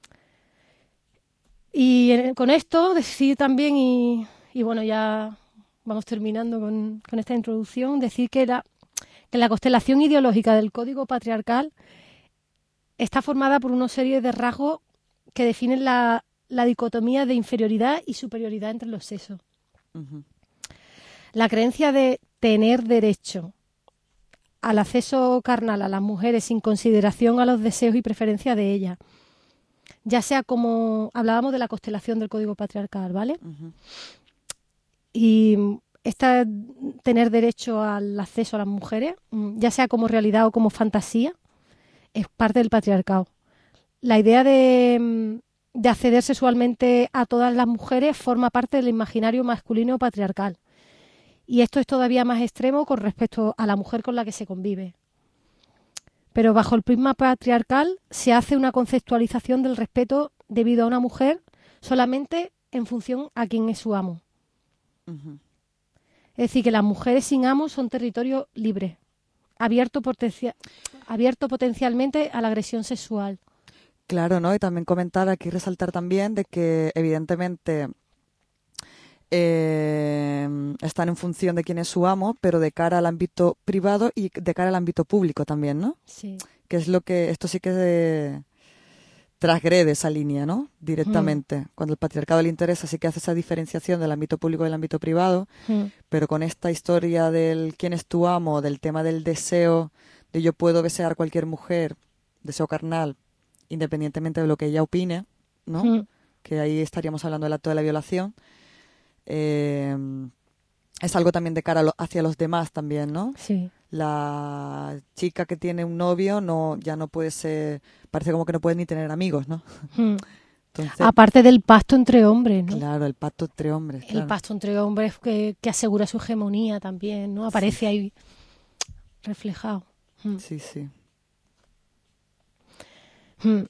Y en, con esto decir también, y, y bueno, ya vamos terminando con, con esta introducción, decir que la, que la constelación ideológica del código patriarcal está formada por una serie de rasgos que definen la, la dicotomía de inferioridad y superioridad entre los sexos. Uh-huh. La creencia de tener derecho al acceso carnal a las mujeres sin consideración a los deseos y preferencias de ellas, ya sea como hablábamos de la constelación del código patriarcal, ¿vale? Uh-huh. Y esta tener derecho al acceso a las mujeres, ya sea como realidad o como fantasía, es parte del patriarcado. La idea de, de acceder sexualmente a todas las mujeres forma parte del imaginario masculino patriarcal. Y esto es todavía más extremo con respecto a la mujer con la que se convive. Pero bajo el prisma patriarcal se hace una conceptualización del respeto debido a una mujer solamente en función a quién es su amo. Uh-huh. Es decir, que las mujeres sin amo son territorio libre, abierto, potencia- abierto potencialmente a la agresión sexual. Claro, ¿no? Y también comentar aquí, resaltar también de que evidentemente eh, están en función de quién es su amo, pero de cara al ámbito privado y de cara al ámbito público también, ¿no? Sí. Que es lo que, esto sí que de, transgrede esa línea, ¿no? Directamente. Mm. Cuando el patriarcado le interesa, sí que hace esa diferenciación del ámbito público y del ámbito privado, mm. pero con esta historia del quién es tu amo, del tema del deseo, de yo puedo desear cualquier mujer, deseo carnal, independientemente de lo que ella opine, ¿no? Mm. Que ahí estaríamos hablando del acto de la violación. Eh, es algo también de cara a lo, hacia los demás también, ¿no? Sí. La chica que tiene un novio no ya no puede ser, parece como que no puede ni tener amigos, ¿no? Mm. Entonces, aparte del pacto entre hombres, ¿no? Claro, el pacto entre hombres. El claro. pacto entre hombres que, que asegura su hegemonía también, ¿no? Aparece sí. ahí reflejado. Mm. Sí, sí. Mm.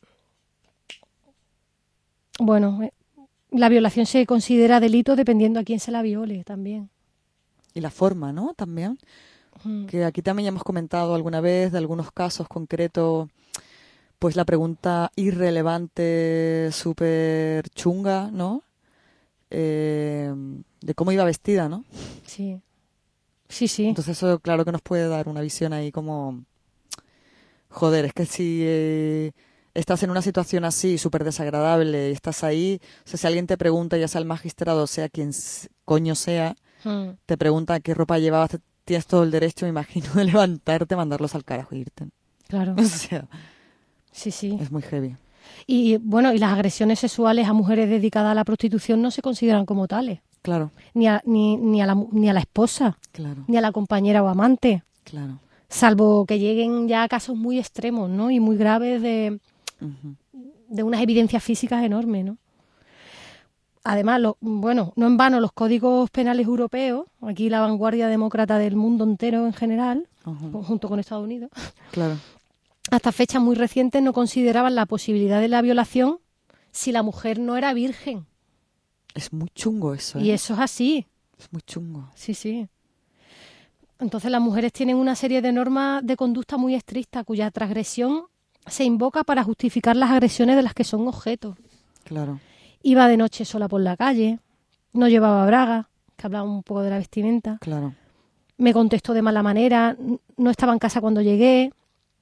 Bueno, la violación se considera delito dependiendo a quién se la viole también. Y la forma, ¿no? También. Mm. Que aquí también ya hemos comentado alguna vez de algunos casos concretos, pues la pregunta irrelevante, súper chunga, ¿no? Eh, de cómo iba vestida, ¿no? Sí. Sí, sí. Entonces eso claro que nos puede dar una visión ahí como... Joder, es que si... Eh, estás en una situación así, súper desagradable, y estás ahí, o sea, si alguien te pregunta, ya sea el magistrado, sea quien coño sea, mm. te pregunta qué ropa llevabas, te, tienes todo el derecho, me imagino, de levantarte, mandarlos al carajo e irte. Claro. O sea, Sí, sí. es muy heavy. Y bueno, y las agresiones sexuales a mujeres dedicadas a la prostitución no se consideran como tales. Claro, Ni a, ni, ni a, la, ni a la esposa, claro, ni a la compañera o amante. claro. Salvo que lleguen ya a casos muy extremos, ¿no? Y muy graves de, Ujú. de unas evidencias físicas enormes, ¿no? Además, lo, bueno, no en vano los códigos penales europeos, aquí la vanguardia demócrata del mundo entero en general, Ujú. junto con Estados Unidos, Claro, hasta fechas muy recientes no consideraban la posibilidad de la violación si la mujer no era virgen. es muy chungo eso, ¿eh? Y eso es así, Es muy chungo. sí, sí. Entonces las mujeres tienen una serie de normas de conducta muy estrictas cuya transgresión se invoca para justificar las agresiones de las que son objeto. Claro, Iba de noche sola por la calle, no llevaba braga, que hablaba un poco de la vestimenta, claro. me contestó de mala manera, no estaba en casa cuando llegué,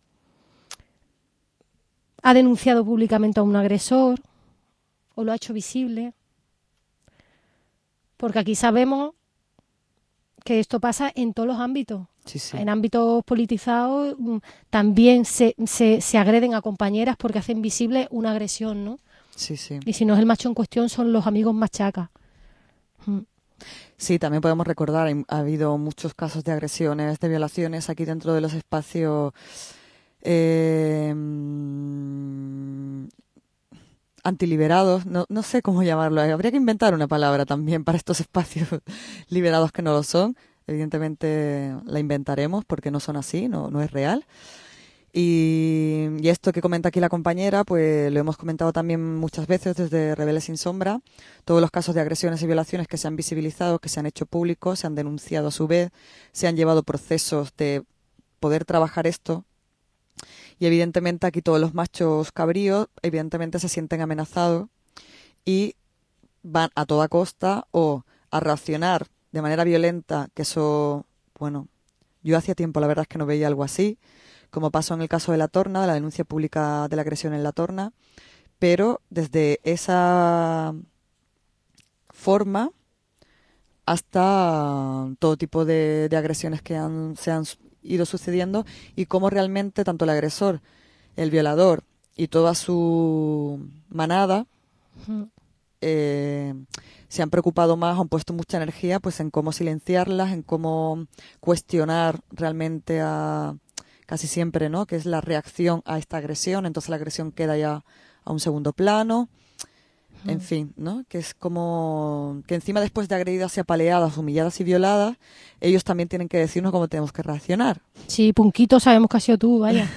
ha denunciado públicamente a un agresor o lo ha hecho visible. Porque aquí sabemos que esto pasa en todos los ámbitos. Sí, sí. En ámbitos politizados mm, también se, se, se agreden a compañeras porque hacen visible una agresión, ¿no? Sí, sí. Y si no es el macho en cuestión, son los amigos machacas. Mm. Sí, también podemos recordar, hay- ha habido muchos casos de agresiones, de violaciones aquí dentro de los espacios eh, mm, antiliberados, no, no sé cómo llamarlo, eh, habría que inventar una palabra también para estos espacios liberados que no lo son. Evidentemente la inventaremos porque no son así, no, no es real. Y, y esto que comenta aquí la compañera, pues lo hemos comentado también muchas veces desde Rebelde Sin Sombra. Todos los casos de agresiones y violaciones que se han visibilizado, que se han hecho públicos, se han denunciado a su vez, se han llevado procesos de poder trabajar esto. Y evidentemente aquí todos los machos cabríos, evidentemente se sienten amenazados y van a toda costa o a reaccionar de manera violenta, que eso, bueno, yo hacía tiempo la verdad es que no veía algo así, como pasó en el caso de La Torna, de la denuncia pública de la agresión en La Torna, pero desde esa forma hasta todo tipo de, de agresiones que han, se han ido sucediendo y cómo realmente tanto el agresor, el violador y toda su manada eh, se han preocupado más, han puesto mucha energía pues en cómo silenciarlas, en cómo cuestionar realmente a casi siempre, ¿no? Que es la reacción a esta agresión, entonces la agresión queda ya a un segundo plano. En fin, ¿no? Que es como que encima después de agredidas y apaleadas, humilladas y violadas, ellos también tienen que decirnos cómo tenemos que reaccionar. Sí, Punquito, sabemos que ha sido tú, vaya.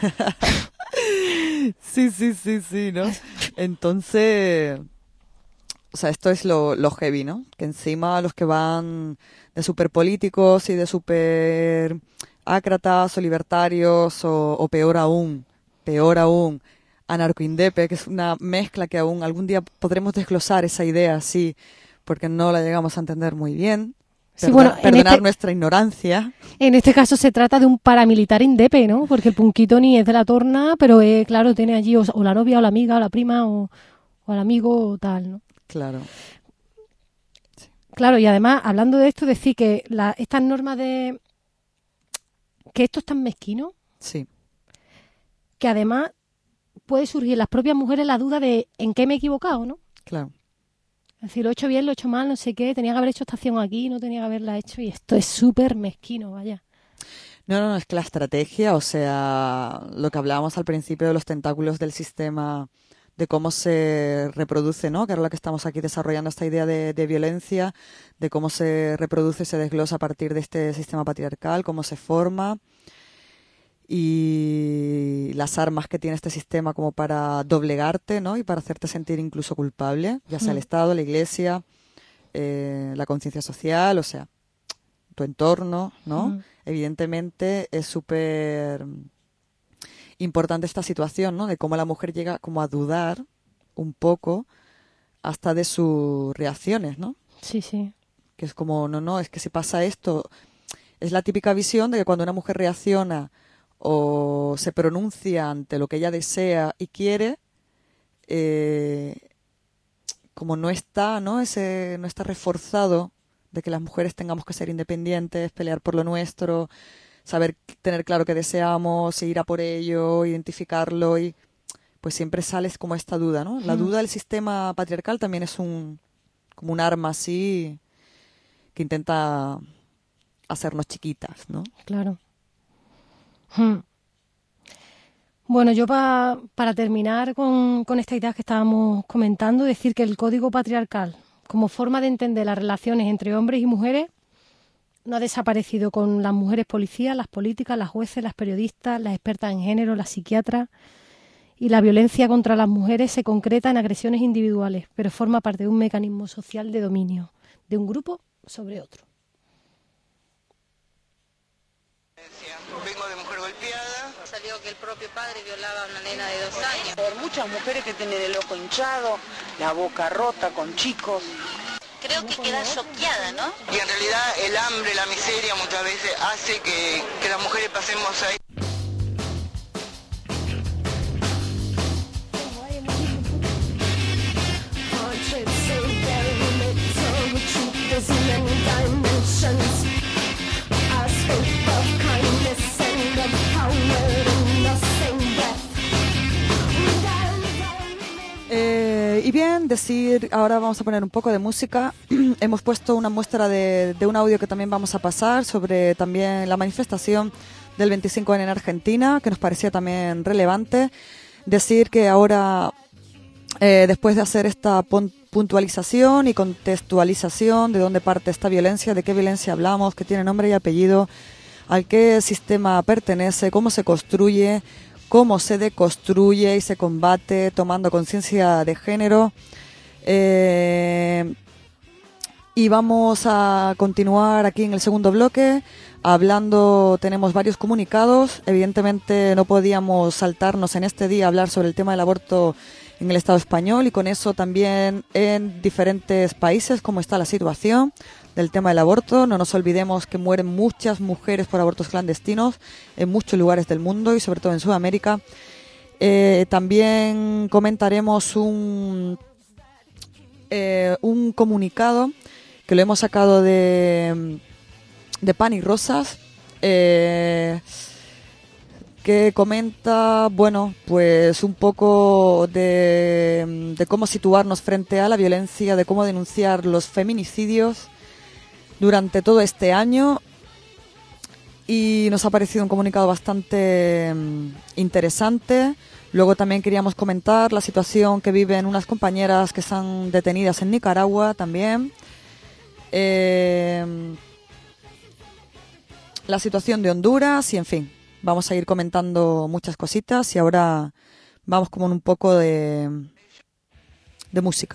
Sí, sí, sí, sí, ¿no? Entonces, o sea, esto es lo, lo heavy, ¿no? Que encima los que van de súper políticos y de súper ácratas o libertarios o, o peor aún, peor aún, anarcoindepe, que es una mezcla que aún algún día podremos desglosar esa idea, sí, porque no la llegamos a entender muy bien. Sí, Perdona- bueno, en perdonar este- nuestra ignorancia. En este caso se trata de un paramilitar indepe, ¿no? Porque el Punquito ni es de la Torna, pero eh, claro, tiene allí o, o la novia o la amiga o la prima o, o el amigo o tal, ¿no? Claro, Claro, y además, hablando de esto, decir que la, estas normas de... que esto es tan mezquino, sí, que además puede surgir en las propias mujeres la duda de en qué me he equivocado, ¿no? claro. Es decir, lo he hecho bien, lo he hecho mal, no sé qué, tenía que haber hecho esta acción aquí, no tenía que haberla hecho, y esto es súper mezquino, vaya. No, no, no, es que la estrategia, o sea, lo que hablábamos al principio de los tentáculos del sistema, de cómo se reproduce, ¿no? Que era lo que estamos aquí desarrollando, esta idea de, de violencia, de cómo se reproduce y se desglosa a partir de este sistema patriarcal, cómo se forma y las armas que tiene este sistema como para doblegarte, ¿no? Y para hacerte sentir incluso culpable, ya sea el Mm. Estado, la Iglesia, eh, la conciencia social, o sea, tu entorno, ¿no? Mm. Evidentemente es súper importante esta situación, ¿no? De cómo la mujer llega como a dudar un poco hasta de sus reacciones, ¿no? Sí, sí. Que es como, no, no, es que si pasa esto, es la típica visión de que cuando una mujer reacciona o se pronuncia ante lo que ella desea y quiere, eh, como no está, ¿no? Ese, no está reforzado de que las mujeres tengamos que ser independientes, pelear por lo nuestro, saber tener claro qué deseamos, ir a por ello, identificarlo, y pues siempre sales como esta duda, ¿no? La Mm. duda del sistema patriarcal también es un como un arma así que intenta hacernos chiquitas, ¿no? Claro. Hmm. Bueno, yo pa- para terminar con, con esta idea que estábamos comentando, decir que el código patriarcal, como forma de entender las relaciones entre hombres y mujeres, no ha desaparecido con las mujeres policías, las políticas, las jueces, las periodistas, las expertas en género, las psiquiatras, y la violencia contra las mujeres se concreta en agresiones individuales, pero forma parte de un mecanismo social de dominio de un grupo sobre otro. Vengo de mujer golpeada. Salió que el propio padre violaba a una nena de dos años. Por muchas mujeres que tienen el ojo hinchado, la boca rota con chicos. Creo que queda choqueada, ¿no? Y en realidad el hambre, la miseria muchas veces hace que, que las mujeres pasemos ahí. Eh, y bien, decir, ahora vamos a poner un poco de música. Hemos puesto una muestra de, de un audio que también vamos a pasar sobre también la manifestación del veinticinco ene en Argentina, que nos parecía también relevante. Decir que ahora, eh, después de hacer esta pun- puntualización y contextualización de dónde parte esta violencia, de qué violencia hablamos, que tiene nombre y apellido, al qué sistema pertenece, cómo se construye, cómo se deconstruye y se combate tomando conciencia de género. Eh, y vamos a continuar aquí en el segundo bloque hablando, tenemos varios comunicados. Evidentemente no podíamos saltarnos en este día a hablar sobre el tema del aborto en el Estado español y con eso también en diferentes países cómo está la situación del tema del aborto. No nos olvidemos que mueren muchas mujeres por abortos clandestinos en muchos lugares del mundo y sobre todo en Sudamérica. Eh, también comentaremos un, eh, un comunicado que lo hemos sacado de, de Pan y Rosas, eh, que comenta, bueno, pues un poco de, de cómo situarnos frente a la violencia, de cómo denunciar los feminicidios durante todo este año, y nos ha parecido un comunicado bastante mm, interesante. Luego también queríamos comentar la situación que viven unas compañeras que están detenidas en Nicaragua también. Eh, la situación de Honduras y, en fin, vamos a ir comentando muchas cositas y ahora vamos como en un poco de, de música.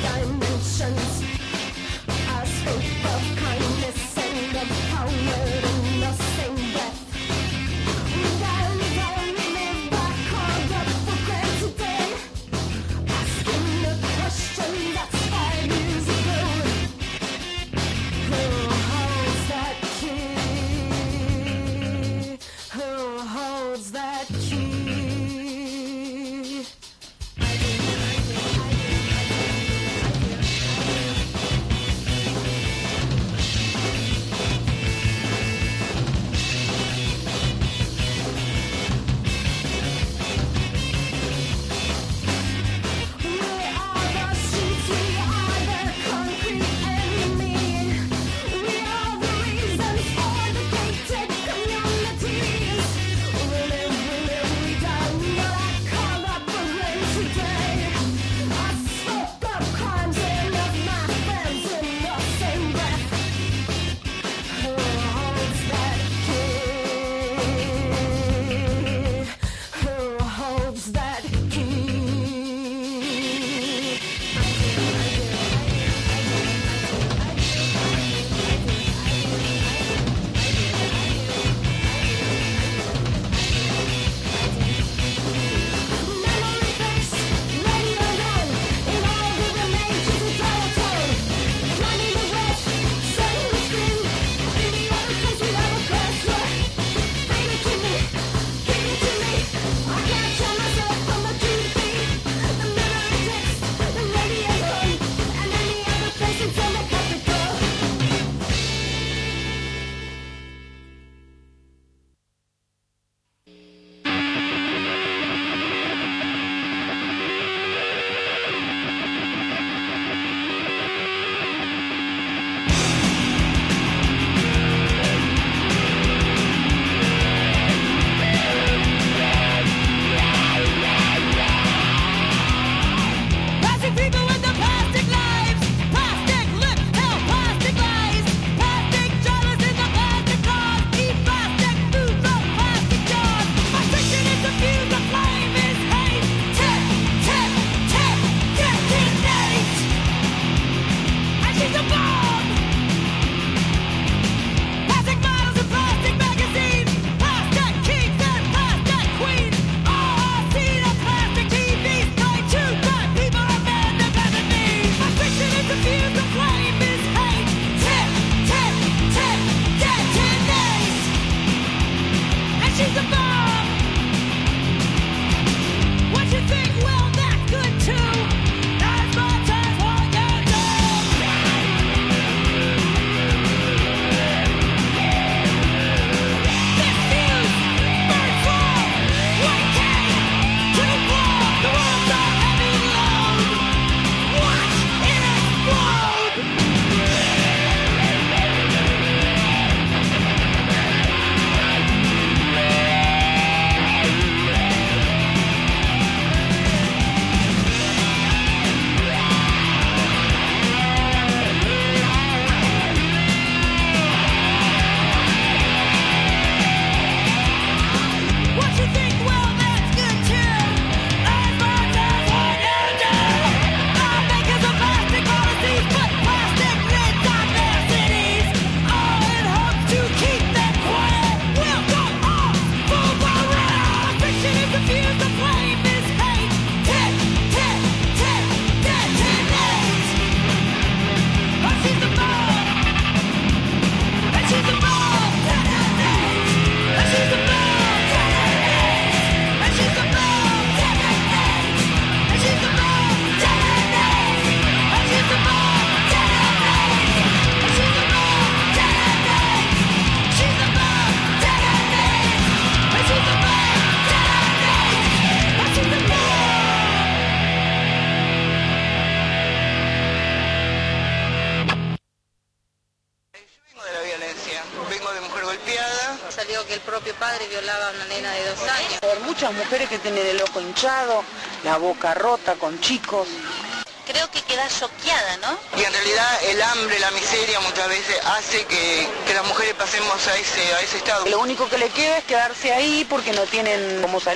Salió que el propio padre violaba a una nena de dos años. Por muchas mujeres que tienen el ojo hinchado, la boca rota con chicos. Creo que queda choqueada, ¿no? Y en realidad el hambre, la miseria muchas veces hace que, que las mujeres pasemos a ese, a ese estado. Lo único que le queda es quedarse ahí porque no tienen cómo salir.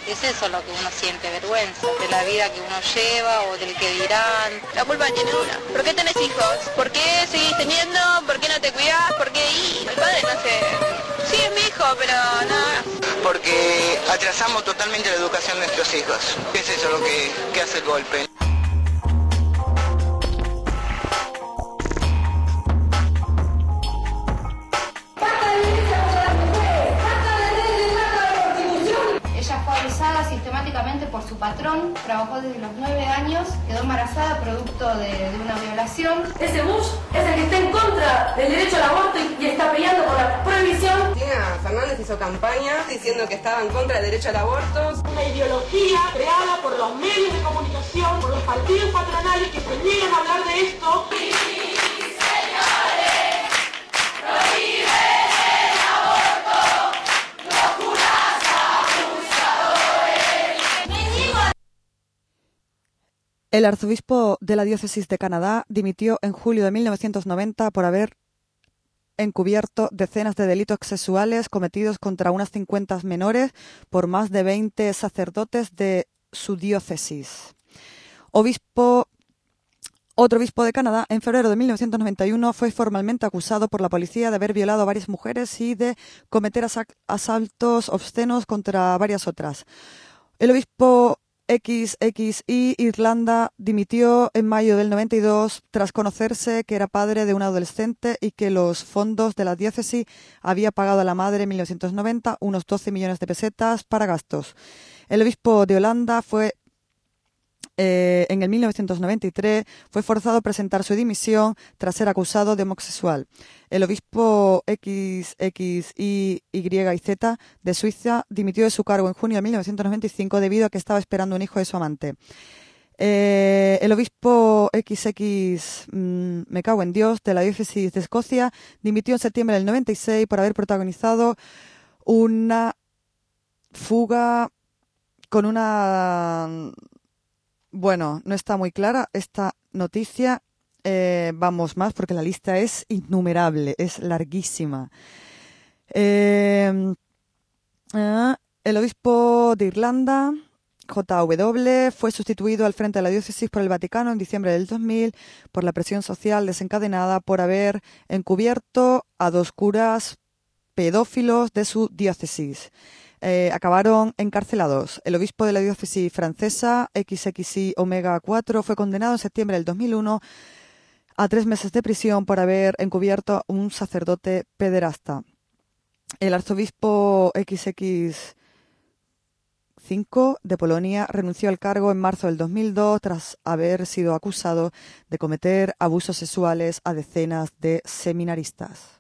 Es eso lo que uno siente, vergüenza, de la vida que uno lleva o del que dirán. La culpa tiene una. ¿Por qué tenés hijos? ¿Por qué seguís teniendo? ¿Por qué no te cuidás? ¿Por qué? Y el padre no sé. Sí, es mi hijo, pero no. Porque atrasamos totalmente la educación de nuestros hijos. ¿Qué es eso lo que, que hace el golpe? Sistemáticamente por su patrón, trabajó desde los nueve años, quedó embarazada producto de, de una violación. Ese Bush es el que está en contra del derecho al aborto y, y está peleando por la prohibición. Cristina Fernández hizo campaña diciendo que estaba en contra del derecho al aborto. Una ideología creada por los medios de comunicación, por los partidos patronales que se niegan a hablar de esto. Sí, señores, prohíben. El arzobispo de la diócesis de Canadá dimitió en julio de mil novecientos noventa por haber encubierto decenas de delitos sexuales cometidos contra unas cincuenta menores por más de veinte sacerdotes de su diócesis. Obispo, otro obispo de Canadá, en febrero de mil novecientos noventa y uno, fue formalmente acusado por la policía de haber violado a varias mujeres y de cometer asaltos obscenos contra varias otras. El obispo X X I Irlanda dimitió en mayo del noventa y dos tras conocerse que era padre de un adolescente y que los fondos de la diócesis había pagado a la madre en mil novecientos noventa unos doce millones de pesetas para gastos. El obispo de Holanda fue eh, en el mil novecientos noventa y tres fue forzado a presentar su dimisión tras ser acusado de homosexual. El obispo X X Y y Z de Suiza dimitió de su cargo en junio de mil novecientos noventa y cinco debido a que estaba esperando un hijo de su amante. Eh, el obispo X X, mmm, me cago en Dios, de la diócesis de Escocia, dimitió en septiembre del noventa y seis por haber protagonizado una fuga con una... Bueno, no está muy clara esta noticia. Eh, vamos más porque la lista es innumerable, es larguísima. Eh, eh, el obispo de Irlanda, J W, fue sustituido al frente de la diócesis por el Vaticano en diciembre del dos mil por la presión social desencadenada por haber encubierto a dos curas pedófilos de su diócesis. Eh, acabaron encarcelados. El obispo de la diócesis francesa, X X Y Omega cuatro, fue condenado en septiembre del dos mil uno a tres meses de prisión por haber encubierto a un sacerdote pederasta. El arzobispo X X cinco de Polonia renunció al cargo en marzo del dos mil dos tras haber sido acusado de cometer abusos sexuales a decenas de seminaristas.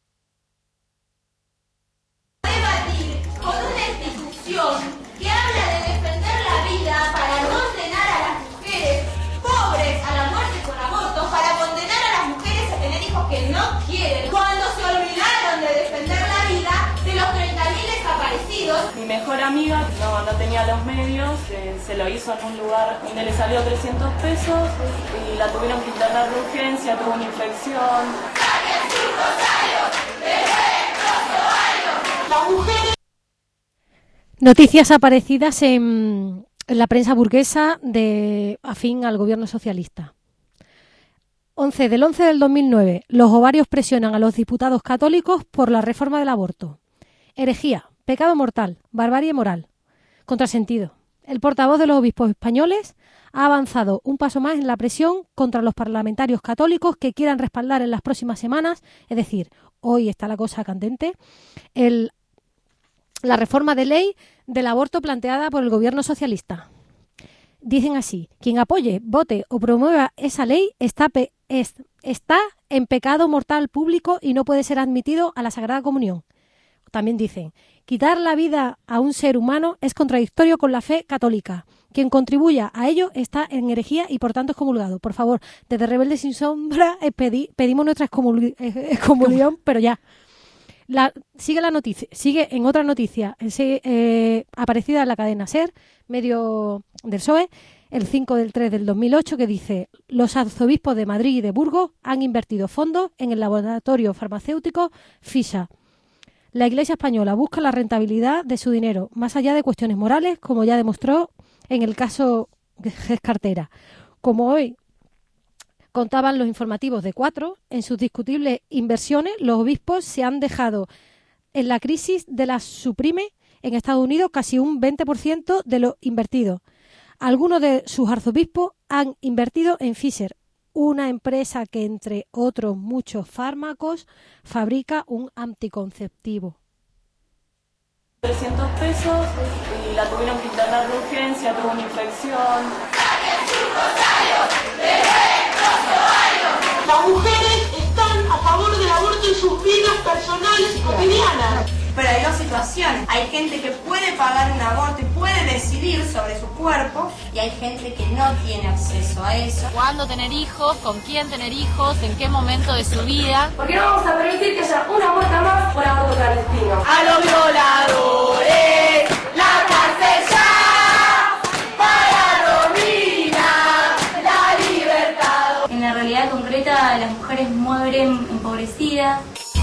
Que habla de defender la vida para condenar a las mujeres pobres a la muerte con aborto, para condenar a las mujeres a tener hijos que no quieren, cuando se olvidaron de defender la vida de los treinta mil desaparecidos. Mi mejor amiga no, no tenía los medios, eh, se lo hizo en un lugar donde le salió trescientos pesos y la tuvieron que internar de urgencia, tuvo una infección. ¡Saquen sus rosarios! ¡Deseen los ovarios! Las mujeres... Noticias aparecidas en, en la prensa burguesa de afín al gobierno socialista. once del once del dos mil nueve. Los ovarios presionan a los diputados católicos por la reforma del aborto. Herejía, pecado mortal, barbarie moral. Contrasentido. El portavoz de los obispos españoles ha avanzado un paso más en la presión contra los parlamentarios católicos que quieran respaldar en las próximas semanas, es decir, hoy está la cosa candente, el la reforma de ley del aborto planteada por el gobierno socialista. Dicen así: quien apoye, vote o promueva esa ley está, pe es, está en pecado mortal público y no puede ser admitido a la Sagrada Comunión. También dicen: quitar la vida a un ser humano es contradictorio con la fe católica. Quien contribuya a ello está en herejía y por tanto excomulgado. Por favor, desde Rebeldes sin Sombra eh, pedi pedimos nuestra excomul eh, excomunión, pero ya. La, sigue la noticia, sigue en otra noticia sigue, eh, aparecida en la cadena SER, medio del P S O E, el cinco del tres del dos mil ocho, que dice: los arzobispos de Madrid y de Burgos han invertido fondos en el laboratorio farmacéutico Pfizer. La Iglesia española busca la rentabilidad de su dinero, más allá de cuestiones morales, como ya demostró en el caso Gescartera. Como hoy contaban los informativos de Cuatro, en sus discutibles inversiones, los obispos se han dejado en la crisis de la Supreme en Estados Unidos casi un veinte por ciento de lo invertido. Algunos de sus arzobispos han invertido en Pfizer, una empresa que, entre otros muchos fármacos, fabrica un anticonceptivo. trescientos pesos y la tuvieron que internar de urgencia, tuvo una infección. Las mujeres están a favor del aborto en sus vidas personales y cotidianas. Pero hay dos situaciones. Hay gente que puede pagar un aborto y puede decidir sobre su cuerpo, y hay gente que no tiene acceso a eso. ¿Cuándo tener hijos? ¿Con quién tener hijos? ¿En qué momento de su vida? Porque no vamos a permitir que haya una muerte más por aborto clandestino. A los violadores, la cárcel ya, para Romina, la libertad. En la realidad concreta, las mujeres mueren empobrecidas.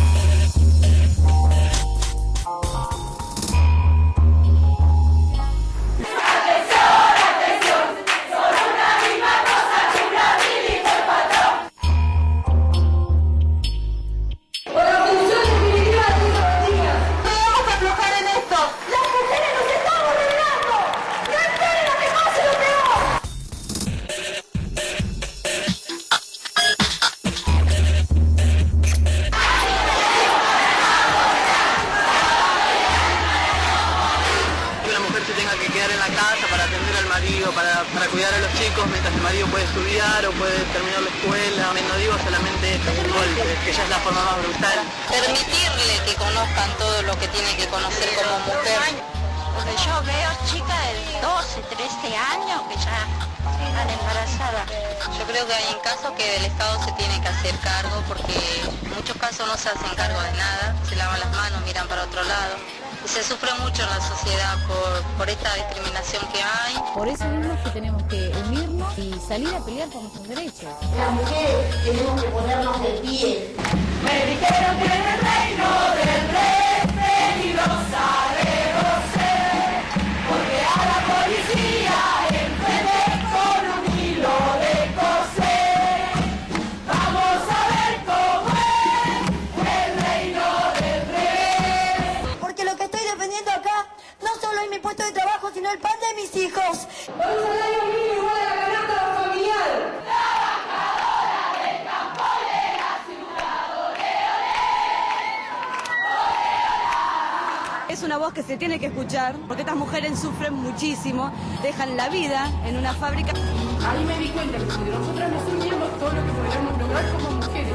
Para, para cuidar a los chicos mientras el marido puede estudiar o puede terminar la escuela. No digo solamente el golpe, que ya es la forma más brutal. Permitirle que conozcan todo lo que tiene que conocer como mujer. Porque yo veo chicas de doce, trece años que ya están embarazadas. Yo creo que hay en casos que el Estado se tiene que hacer cargo, porque en muchos casos no se hacen cargo de nada, se lavan las manos, miran para otro lado. Y se sufre mucho en la sociedad por, por esta discriminación que hay. Por eso mismo es que tenemos que unirnos y salir a pelear por nuestros derechos. Las mujeres tenemos que ponernos de pie. Me dijeron que en el reino del rey peligrosa debo ser, porque a la policía enfrenté con un hilo de coser. Vamos a ver cómo es el reino del rey. Porque lo que estoy defendiendo acá no solo es mi puesto de trabajo, sino el pan de mis hijos. Vamos a dar un mínimo igual a la canasta familiar. Es una voz que se tiene que escuchar, porque estas mujeres sufren muchísimo, dejan la vida en una fábrica. Ahí me di cuenta que si nosotras nos unimos, todo lo que podríamos lograr como mujeres.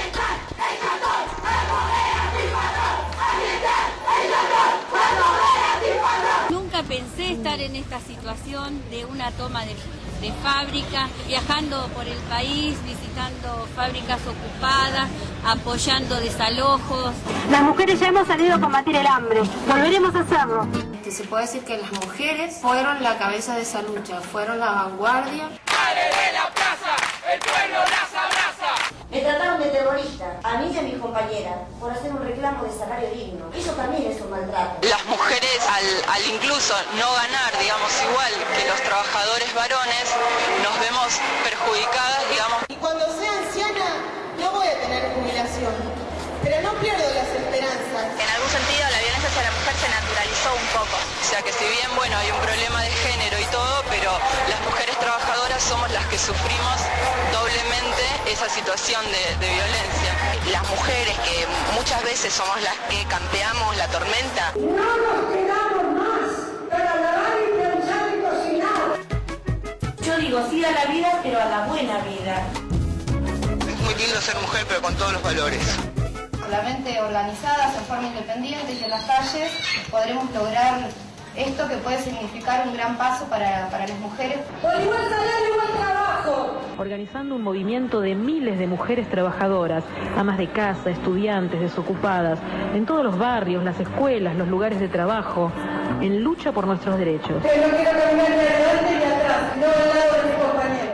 Nunca pensé estar en esta situación de una toma de, de fábrica, viajando por el país, visitando fábricas ocupadas, apoyando desalojos. Las mujeres ya hemos salido a combatir el hambre, volveremos a hacerlo. Se puede decir que las mujeres fueron la cabeza de esa lucha, fueron la vanguardia. ¡Sale de la plaza! ¡El pueblo las abraza! Me trataron de terrorista, a mí y a mis compañeras, por hacer un reclamo de salario digno. Eso también es un maltrato. Las mujeres, al, al incluso no ganar, digamos, igual que los trabajadores varones, nos vemos perjudicadas, digamos. Y cuando sea anciana, no voy a tener jubilación, pero no pierdo las esperanzas. En algún sentido, la violencia hacia la mujer se naturalizó un poco. O sea que si bien, bueno, hay un problema de género y todo, pero las mujeres trabajadoras somos las que sufrimos doblemente esa situación de, de violencia. Las mujeres que muchas veces somos las que campeamos la tormenta. No nos quedamos más para lavar y planchar y cocinar. Yo digo sí a la vida, pero a la buena vida. Es muy lindo ser mujer, pero con todos los valores. Solamente organizadas en forma independiente y en las calles podremos lograr esto que puede significar un gran paso para, para las mujeres. Por igual salario, igual trabajo. Organizando un movimiento de miles de mujeres trabajadoras, amas de casa, estudiantes, desocupadas, en todos los barrios, las escuelas, los lugares de trabajo, en lucha por nuestros derechos. Que no quiero caminar ni adelante ni atrás, no al lado de mis compañeros.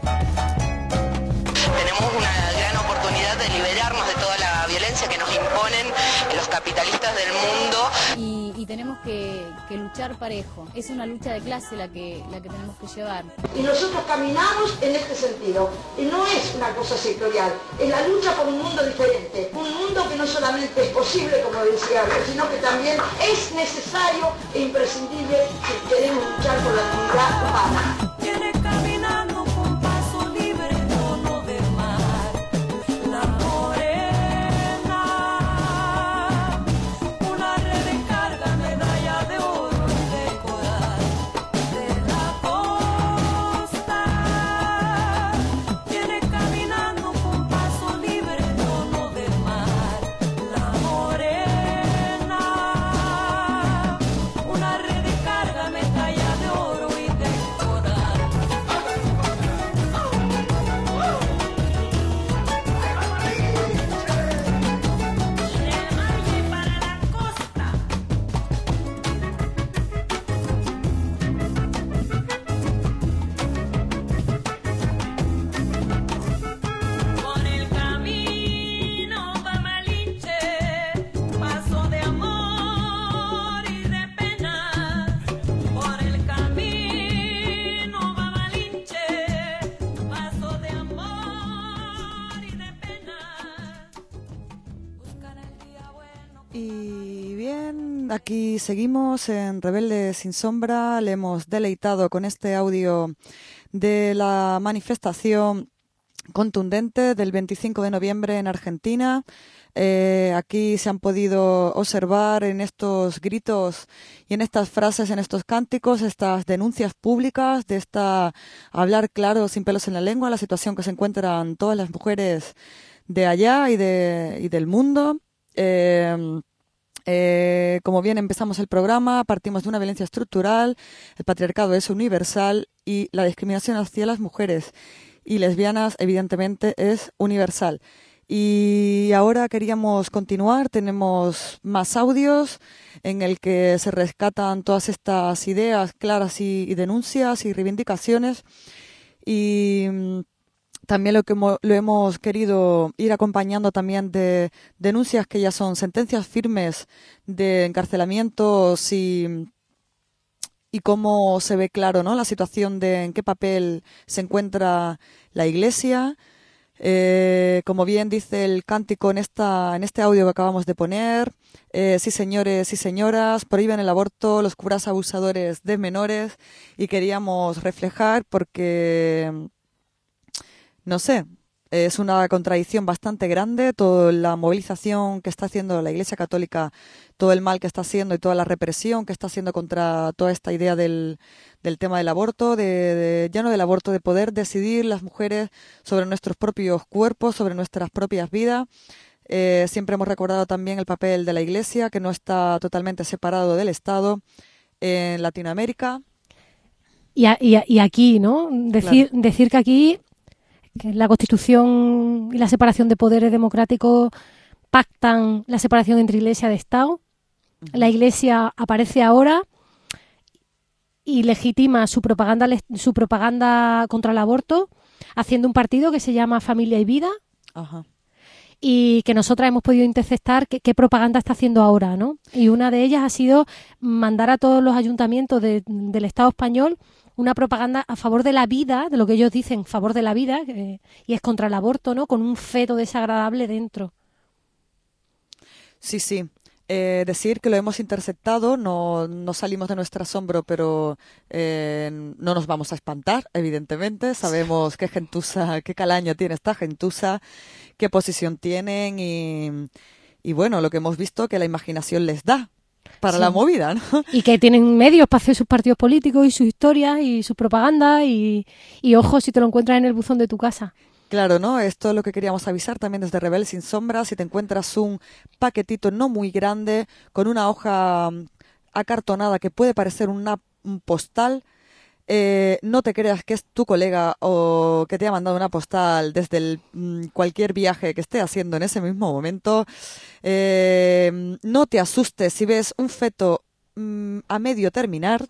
Tenemos una gran oportunidad de liberarnos de toda la violencia que nos impone capitalistas del mundo. Y, y tenemos que, que luchar parejo. Es una lucha de clase la que, la que tenemos que llevar. Y nosotros caminamos en este sentido. Y no es una cosa sectorial, es la lucha por un mundo diferente. Un mundo que no solamente es posible, como decía, sino que también es necesario e imprescindible si queremos luchar por la dignidad humana. Viene caminando con paso libre, tono de mar, la morena, una red de carga, medalla de oro y de coral, de la costa, viene caminando con paso libre, tono de mar, la morena, una red de carga, medalla de oro y de coral. Por el camino va Malinche, paso de amor y de pena. Por el camino va Malinche, paso de amor y de pena. Y bien, aquí seguimos en Rebelde Sin Sombra. Le hemos deleitado con este audio de la manifestación contundente del veinticinco de noviembre en Argentina. Eh, aquí se han podido observar en estos gritos y en estas frases, en estos cánticos, estas denuncias públicas de esta hablar claro, sin pelos en la lengua, la situación que se encuentran todas las mujeres de allá y, de, y del mundo. Eh, eh, como bien empezamos el programa, partimos de una violencia estructural, el patriarcado es universal y la discriminación hacia las mujeres y lesbianas evidentemente es universal. Y ahora queríamos continuar, tenemos más audios en el que se rescatan todas estas ideas claras y, y denuncias y reivindicaciones y mm, también lo que hemos, lo hemos querido ir acompañando también de denuncias que ya son sentencias firmes de encarcelamientos y y cómo se ve claro, ¿no?, la situación de en qué papel se encuentra la Iglesia. Eh, como bien dice el cántico en esta en este audio que acabamos de poner, eh, sí señores y señoras, prohíben el aborto los curas abusadores de menores, y queríamos reflejar porque, no sé, es una contradicción bastante grande toda la movilización que está haciendo la Iglesia Católica, todo el mal que está haciendo y toda la represión que está haciendo contra toda esta idea del, del tema del aborto, de, de ya no del aborto, de poder decidir las mujeres sobre nuestros propios cuerpos, sobre nuestras propias vidas. Eh, siempre hemos recordado también el papel de la Iglesia, que no está totalmente separado del Estado en Latinoamérica. Y, a, y, a, y aquí, ¿no? Decir, claro. decir que aquí que la Constitución y la separación de poderes democráticos pactan la separación entre Iglesia y Estado. Uh-huh. La Iglesia aparece ahora y legitima su propaganda, su propaganda contra el aborto, haciendo un partido que se llama Familia y Vida. Uh-huh. Y que nosotras hemos podido interceptar qué, qué propaganda está haciendo ahora, ¿no? Y una de ellas ha sido mandar a todos los ayuntamientos de, del Estado español una propaganda a favor de la vida, de lo que ellos dicen, a favor de la vida, eh, y es contra el aborto, ¿no?, con un feto desagradable dentro. Sí, sí. Eh, decir que lo hemos interceptado, no, no salimos de nuestro asombro, pero eh, no nos vamos a espantar, evidentemente. Sabemos qué gentuza, qué calaña tiene esta gentuza, qué posición tienen y, y bueno, lo que hemos visto que la imaginación les da para sí. la movida, ¿no? Y que tienen medios para hacer sus partidos políticos y sus historias y su propaganda y, y ojo si te lo encuentras en el buzón de tu casa. Claro, ¿no? Esto es lo que queríamos avisar también desde Rebelde Sin Sombra. Si te encuentras un paquetito no muy grande con una hoja acartonada que puede parecer una, un postal, eh, no te creas que es tu colega o que te ha mandado una postal desde el, mm, cualquier viaje que esté haciendo en ese mismo momento. Eh, no te asustes si ves un feto mm, a medio terminar.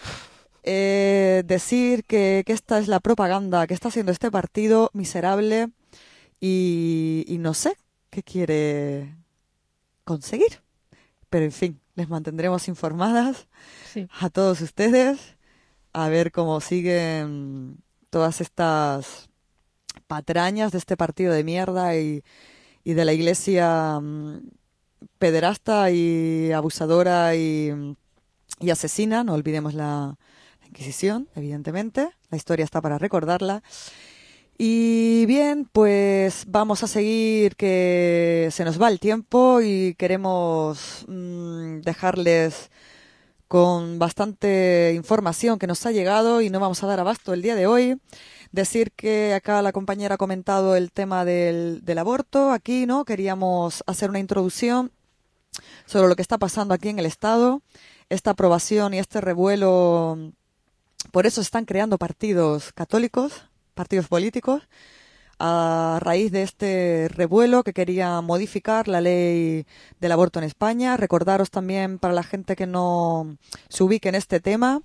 Eh, decir que, que esta es la propaganda que está haciendo este partido miserable y, y no sé qué quiere conseguir. pero en fin, les mantendremos informadas sí. a todos ustedes, a ver cómo siguen todas estas patrañas de este partido de mierda y, y de la iglesia um, pederasta y abusadora y, y asesina. No olvidemos la, la Inquisición, evidentemente. La historia está para recordarla. Y bien, pues vamos a seguir, que se nos va el tiempo y queremos mmm, dejarles con bastante información que nos ha llegado y no vamos a dar abasto el día de hoy. Decir que acá la compañera ha comentado el tema del, del aborto. Aquí, ¿no? Queríamos hacer una introducción sobre lo que está pasando aquí en el Estado. Esta aprobación y este revuelo, por eso se están creando partidos católicos, partidos políticos, a raíz de este revuelo que quería modificar la ley del aborto en España. Recordaros también, para la gente que no se ubique en este tema,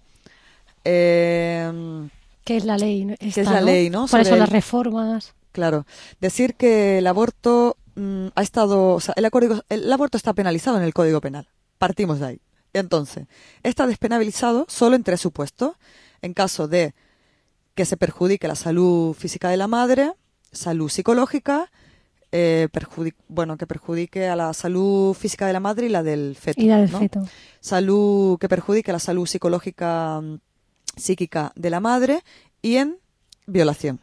eh, ¿qué es la ley? Esta, ¿Qué es la ¿no? ley, no? ¿Cuáles son el, las reformas? Claro. Decir que el aborto mmm, ha estado... O sea, el, código, el, el aborto está penalizado en el Código Penal. Partimos de ahí. Entonces, está despenalizado solo en tres supuestos. En caso de que se perjudique la salud física de la madre, salud psicológica, eh, perjudic- bueno, que perjudique a la salud física de la madre y la del feto. Y la del ¿no? feto. Salud que perjudique la salud psicológica, psíquica de la madre y en violación.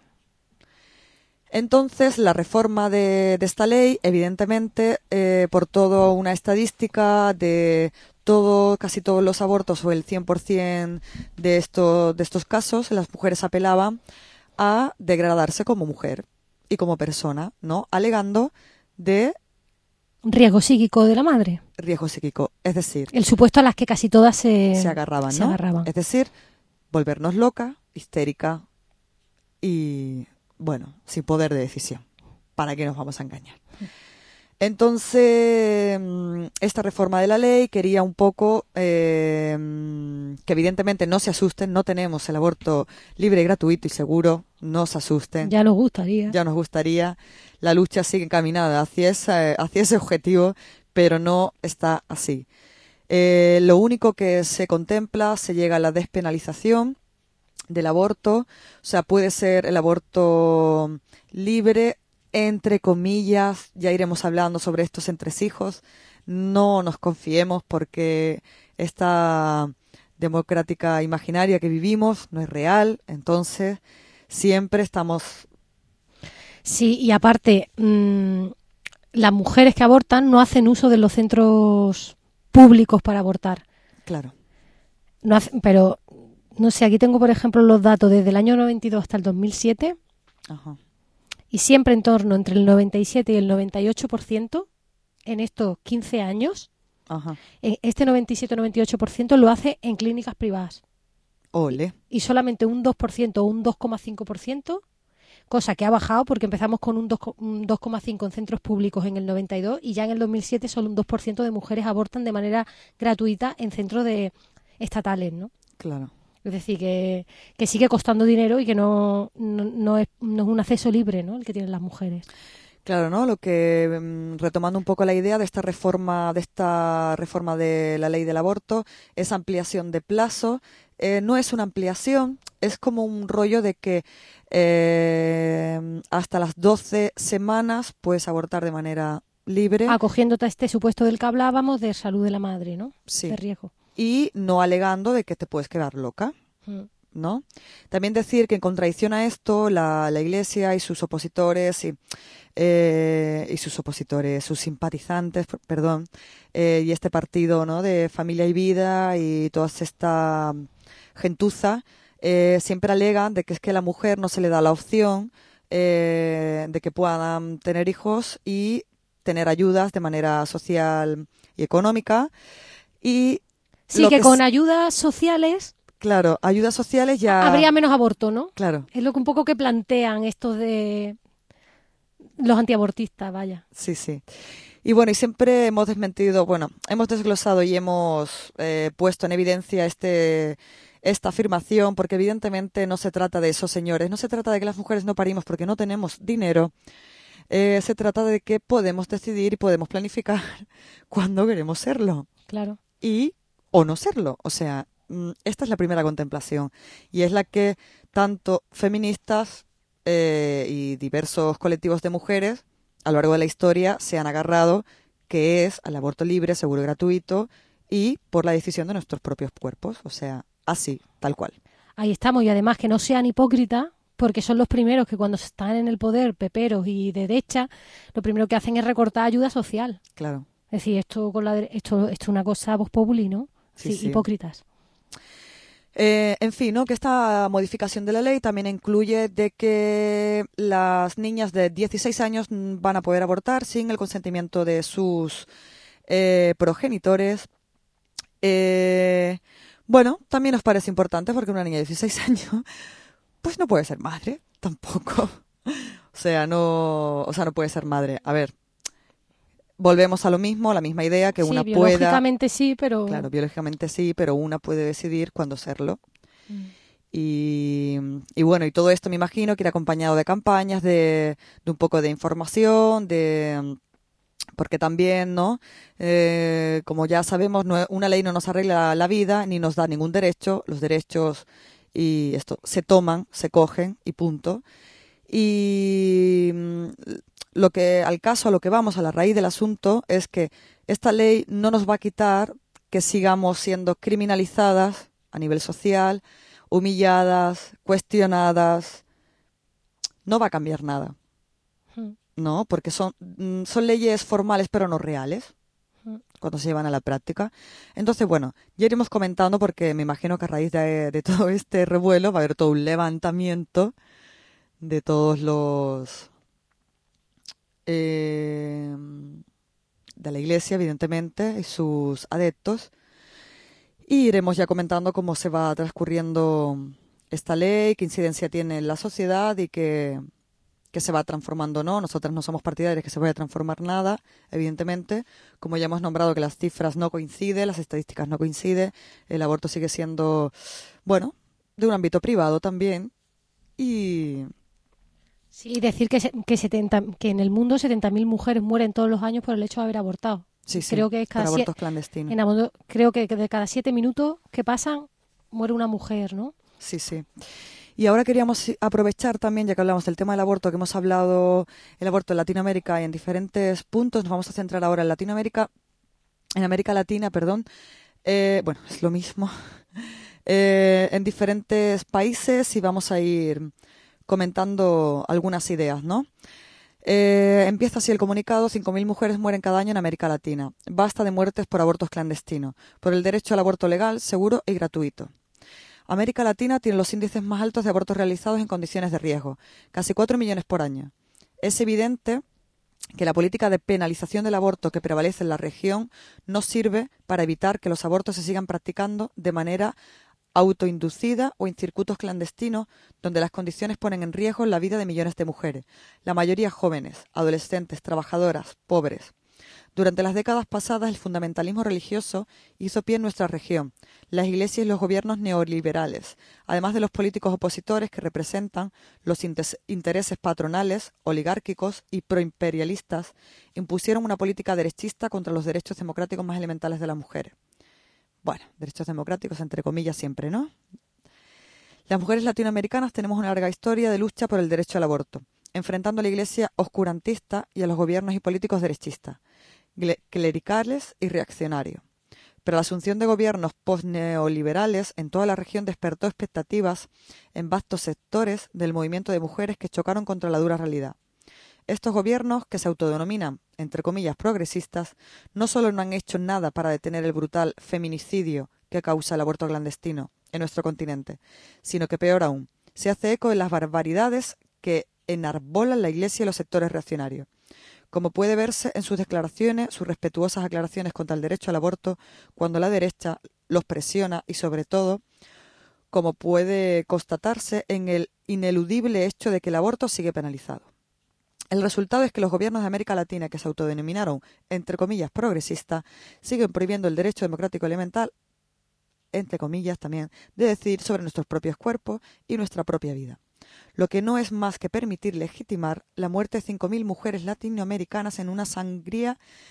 Entonces, la reforma de, de esta ley, evidentemente, eh, por toda una estadística de todo, casi todos los abortos o el cien por ciento de, esto, de estos casos, las mujeres apelaban a degradarse como mujer y como persona, ¿no? Alegando de riesgo psíquico de la madre. Riesgo psíquico, es decir, el supuesto a las que casi todas se, se agarraban, se ¿no? agarraban. Es decir, volvernos loca, histérica y, bueno, sin poder de decisión. ¿Para qué nos vamos a engañar? Entonces, esta reforma de la ley quería un poco eh, que evidentemente no se asusten, no tenemos el aborto libre, gratuito y seguro, no se asusten. Ya nos gustaría. Ya nos gustaría. La lucha sigue encaminada hacia, esa, hacia ese objetivo, pero no está así. Eh, lo único que se contempla, se llega a la despenalización del aborto, o sea, puede ser el aborto libre, entre comillas, ya iremos hablando sobre estos entresijos, no nos confiemos porque esta democrática imaginaria que vivimos no es real, entonces siempre estamos... Sí, y aparte, mmm, las mujeres que abortan no hacen uso de los centros públicos para abortar. Claro. No hace, pero, no sé, aquí tengo por ejemplo los datos desde el año noventa y dos hasta el dos mil siete. Ajá. Y siempre en torno entre el noventa y siete y el noventa y ocho por ciento en estos quince años, Ajá. este noventa y siete o noventa y ocho por ciento lo hace en clínicas privadas. Ole. Y solamente un dos por ciento o un dos coma cinco por ciento, cosa que ha bajado porque empezamos con un dos coma cinco por ciento en centros públicos en el noventa y dos y ya en el dos mil siete solo un dos por ciento de mujeres abortan de manera gratuita en centros de estatales, ¿no? Claro. Es decir, que, que sigue costando dinero y que no, no, no, es, no es un acceso libre, ¿no?, el que tienen las mujeres. Claro, ¿no? Lo que, retomando un poco la idea de esta reforma, de esta reforma de la ley del aborto, es ampliación de plazo. Eh, no es una ampliación, es como un rollo de que eh, hasta las doce semanas puedes abortar de manera libre. Acogiéndote a este supuesto del que hablábamos de salud de la madre, ¿no? Sí. De riesgo. Y no alegando de que te puedes quedar loca, ¿no? También decir que en contradicción a esto, la, la Iglesia y sus opositores y, eh, y sus opositores, sus simpatizantes, perdón, eh, y este partido, ¿no?, de Familia y Vida y toda esta gentuza, eh, siempre alegan de que es que a la mujer no se le da la opción eh, de que puedan tener hijos y tener ayudas de manera social y económica. Y Sí, que, que con ayudas sociales... Claro, ayudas sociales ya... Habría menos aborto, ¿no? Claro. Es lo que un poco que plantean estos de los antiabortistas, vaya. Sí, sí. Y bueno, y siempre hemos desmentido, bueno, hemos desglosado y hemos eh, puesto en evidencia este esta afirmación, porque evidentemente no se trata de eso, señores. No se trata de que las mujeres no parimos porque no tenemos dinero. Eh, se trata de que podemos decidir y podemos planificar cuándo queremos serlo. Claro. Y o no serlo. O sea, esta es la primera contemplación y es la que tanto feministas eh, y diversos colectivos de mujeres a lo largo de la historia se han agarrado, que es al aborto libre, seguro y gratuito y por la decisión de nuestros propios cuerpos. O sea, así, tal cual. Ahí estamos, y además que no sean hipócritas, porque son los primeros que cuando están en el poder, peperos y de derecha, lo primero que hacen es recortar ayuda social. Claro. Es decir, esto con la esto, esto es una cosa vox populi, ¿no? Sí, sí, sí. Hipócritas. Eh, en fin, ¿no? Que esta modificación de la ley también incluye de que las niñas de dieciséis años van a poder abortar sin el consentimiento de sus eh, progenitores. Eh, bueno, también nos parece importante porque una niña de dieciséis años pues no puede ser madre tampoco. O sea, no, o sea, no puede ser madre. A ver, volvemos a lo mismo, a la misma idea, que sí, una pueda... biológicamente sí, pero... Claro, biológicamente sí, pero una puede decidir cuándo serlo. Mm. Y, y bueno, y todo esto me imagino que irá acompañado de campañas, de, de un poco de información, de... Porque también, ¿no? Eh, como ya sabemos, no, una ley no nos arregla la vida ni nos da ningún derecho. Los derechos y esto se toman, se cogen y punto. Y lo que al caso, a lo que vamos, a la raíz del asunto, es que esta ley no nos va a quitar que sigamos siendo criminalizadas a nivel social, humilladas, cuestionadas. No va a cambiar nada. No, porque son, son leyes formales pero no reales cuando se llevan a la práctica. Entonces, bueno, ya iremos comentando porque me imagino que a raíz de, de todo este revuelo va a haber todo un levantamiento de todos los eh, de la Iglesia, evidentemente, y sus adeptos. Y iremos ya comentando cómo se va transcurriendo esta ley, qué incidencia tiene en la sociedad y que, que se va transformando, ¿no? Nosotras no somos partidarias que se vaya a transformar nada, evidentemente. Como ya hemos nombrado que las cifras no coinciden, las estadísticas no coinciden, el aborto sigue siendo, bueno, de un ámbito privado también. Y... Sí, decir que, se, que, setenta, que en el mundo setenta mil mujeres mueren todos los años por el hecho de haber abortado. Sí, sí, creo que es cada por abortos siete, clandestinos. En aborto, creo que de cada siete minutos que pasan muere una mujer, ¿no? Sí, sí. Y ahora queríamos aprovechar también, ya que hablamos del tema del aborto, que hemos hablado el aborto en Latinoamérica y en diferentes puntos, nos vamos a centrar ahora en Latinoamérica, en América Latina, perdón. Eh, bueno, es lo mismo. Eh, en diferentes países y vamos a ir comentando algunas ideas, ¿no? Eh, empieza así el comunicado: cinco mil mujeres mueren cada año en América Latina. Basta de muertes por abortos clandestinos, por el derecho al aborto legal, seguro y gratuito. América Latina tiene los índices más altos de abortos realizados en condiciones de riesgo, casi cuatro millones por año. Es evidente que la política de penalización del aborto que prevalece en la región no sirve para evitar que los abortos se sigan practicando de manera autoinducida o en circuitos clandestinos donde las condiciones ponen en riesgo la vida de millones de mujeres, la mayoría jóvenes, adolescentes, trabajadoras, pobres. Durante las décadas pasadas, el fundamentalismo religioso hizo pie en nuestra región, las iglesias y los gobiernos neoliberales, además de los políticos opositores que representan los intereses patronales, oligárquicos y proimperialistas, impusieron una política derechista contra los derechos democráticos más elementales de las mujeres. Bueno, derechos democráticos entre comillas siempre, ¿no? Las mujeres latinoamericanas tenemos una larga historia de lucha por el derecho al aborto, enfrentando a la iglesia oscurantista y a los gobiernos y políticos derechistas, clericales y reaccionarios. Pero la asunción de gobiernos postneoliberales en toda la región despertó expectativas en vastos sectores del movimiento de mujeres que chocaron contra la dura realidad. Estos gobiernos, que se autodenominan, entre comillas, progresistas, no solo no han hecho nada para detener el brutal feminicidio que causa el aborto clandestino en nuestro continente, sino que peor aún, se hace eco de las barbaridades que enarbolan la Iglesia y los sectores reaccionarios. Como puede verse en sus declaraciones, sus respetuosas aclaraciones contra el derecho al aborto, cuando la derecha los presiona y, sobre todo, como puede constatarse en el ineludible hecho de que el aborto sigue penalizado. El resultado es que los gobiernos de América Latina, que se autodenominaron, entre comillas, progresistas, siguen prohibiendo el derecho democrático elemental, entre comillas también, de decidir sobre nuestros propios cuerpos y nuestra propia vida. Lo que no es más que permitir legitimar la muerte de cinco mil mujeres latinoamericanas en una sangría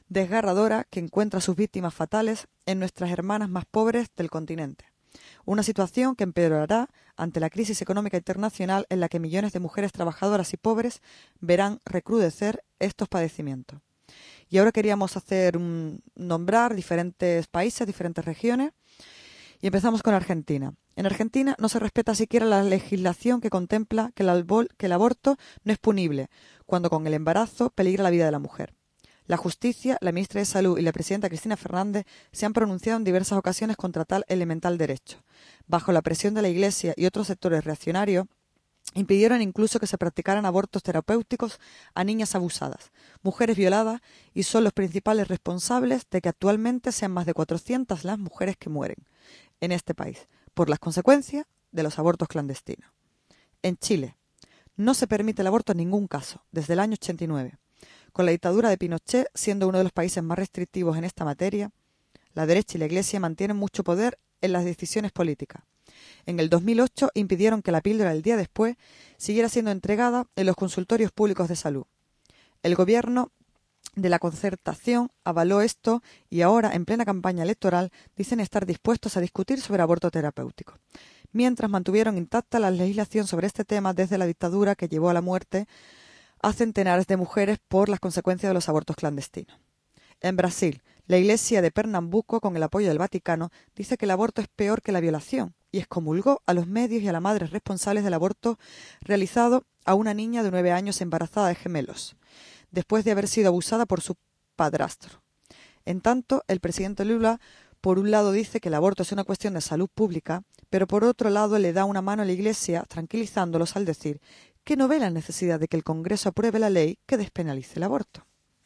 desgarradora que encuentra a sus víctimas fatales en nuestras hermanas más pobres del continente. Una situación que empeorará ante la crisis económica internacional en la que millones de mujeres trabajadoras y pobres verán recrudecer estos padecimientos. Y ahora queríamos hacer un, nombrar diferentes países, diferentes regiones, y empezamos con Argentina. En Argentina no se respeta siquiera la legislación que contempla que el, albol, que el aborto no es punible, cuando con el embarazo peligra la vida de la mujer. La justicia, la ministra de Salud y la presidenta Cristina Fernández se han pronunciado en diversas ocasiones contra tal elemental derecho. Bajo la presión de la Iglesia y otros sectores reaccionarios, impidieron incluso que se practicaran abortos terapéuticos a niñas abusadas, mujeres violadas, y son los principales responsables de que actualmente sean más de cuatrocientas las mujeres que mueren en este país por las consecuencias de los abortos clandestinos. En Chile no se permite el aborto en ningún caso, desde el año ochenta y nueve. Con la dictadura de Pinochet siendo uno de los países más restrictivos en esta materia, la derecha y la Iglesia mantienen mucho poder en las decisiones políticas. En el dos mil ocho impidieron que la píldora del día después siguiera siendo entregada en los consultorios públicos de salud. El gobierno de la Concertación avaló esto y ahora, en plena campaña electoral, dicen estar dispuestos a discutir sobre aborto terapéutico. Mientras mantuvieron intacta la legislación sobre este tema desde la dictadura que llevó a la muerte a centenares de mujeres por las consecuencias de los abortos clandestinos. En Brasil, la Iglesia de Pernambuco, con el apoyo del Vaticano, dice que el aborto es peor que la violación y excomulgó a los medios y a las madres responsables del aborto realizado a una niña de nueve años embarazada de gemelos, después de haber sido abusada por su padrastro. En tanto, el presidente Lula, por un lado, dice que el aborto es una cuestión de salud pública, pero por otro lado le da una mano a la Iglesia, tranquilizándolos al decir que no ve la necesidad de que el Congreso apruebe la ley que despenalice el aborto.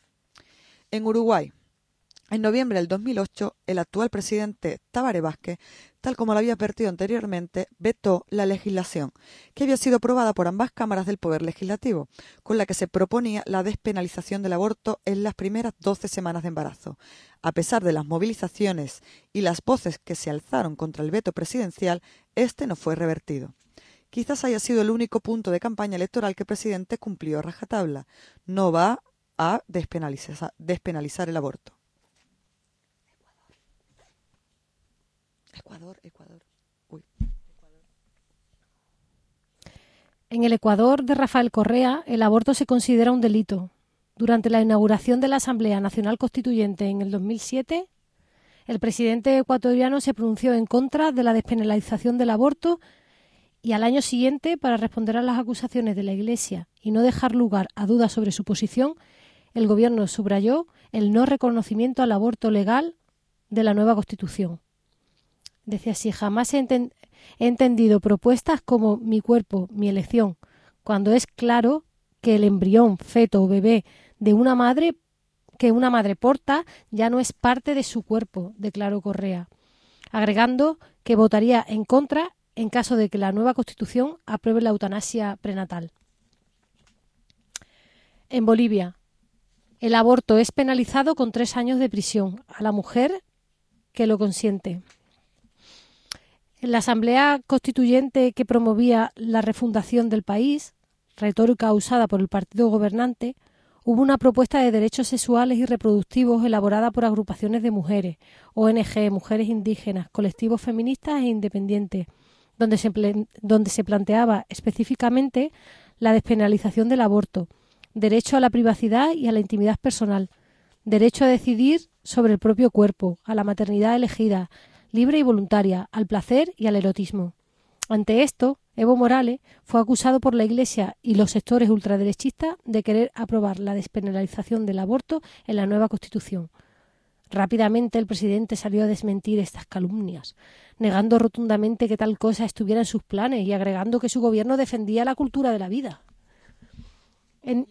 En Uruguay, en noviembre del dos mil ocho, el actual presidente Tabaré Vázquez, tal como lo había advertido anteriormente, vetó la legislación que había sido aprobada por ambas cámaras del Poder Legislativo, con la que se proponía la despenalización del aborto en las primeras doce semanas de embarazo. A pesar de las movilizaciones y las voces que se alzaron contra el veto presidencial, este no fue revertido. Quizás haya sido el único punto de campaña electoral que el presidente cumplió a rajatabla. No va a despenalizar, despenalizar el aborto. Ecuador, Ecuador. Uy. En el Ecuador de Rafael Correa, el aborto se considera un delito. Durante la inauguración de la Asamblea Nacional Constituyente en el dos mil siete, el presidente ecuatoriano se pronunció en contra de la despenalización del aborto y al año siguiente, para responder a las acusaciones de la Iglesia y no dejar lugar a dudas sobre su posición, el gobierno subrayó el no reconocimiento al aborto legal de la nueva Constitución. Decía así: jamás he, enten- he entendido propuestas como mi cuerpo, mi elección, cuando es claro que el embrión, feto o bebé de una madre que una madre porta ya no es parte de su cuerpo, declaró Correa, agregando que votaría en contra en caso de que la nueva Constitución apruebe la eutanasia prenatal. En Bolivia, el aborto es penalizado con tres años de prisión a la mujer que lo consiente. En la Asamblea Constituyente que promovía la refundación del país, retórica usada por el partido gobernante, hubo una propuesta de derechos sexuales y reproductivos elaborada por agrupaciones de mujeres, O N G, mujeres indígenas, colectivos feministas e independientes, donde se, donde se planteaba específicamente la despenalización del aborto, derecho a la privacidad y a la intimidad personal, derecho a decidir sobre el propio cuerpo, a la maternidad elegida, libre y voluntaria, al placer y al erotismo. Ante esto, Evo Morales fue acusado por la Iglesia y los sectores ultraderechistas de querer aprobar la despenalización del aborto en la nueva Constitución. Rápidamente el presidente salió a desmentir estas calumnias, negando rotundamente que tal cosa estuviera en sus planes y agregando que su gobierno defendía la cultura de la vida. En,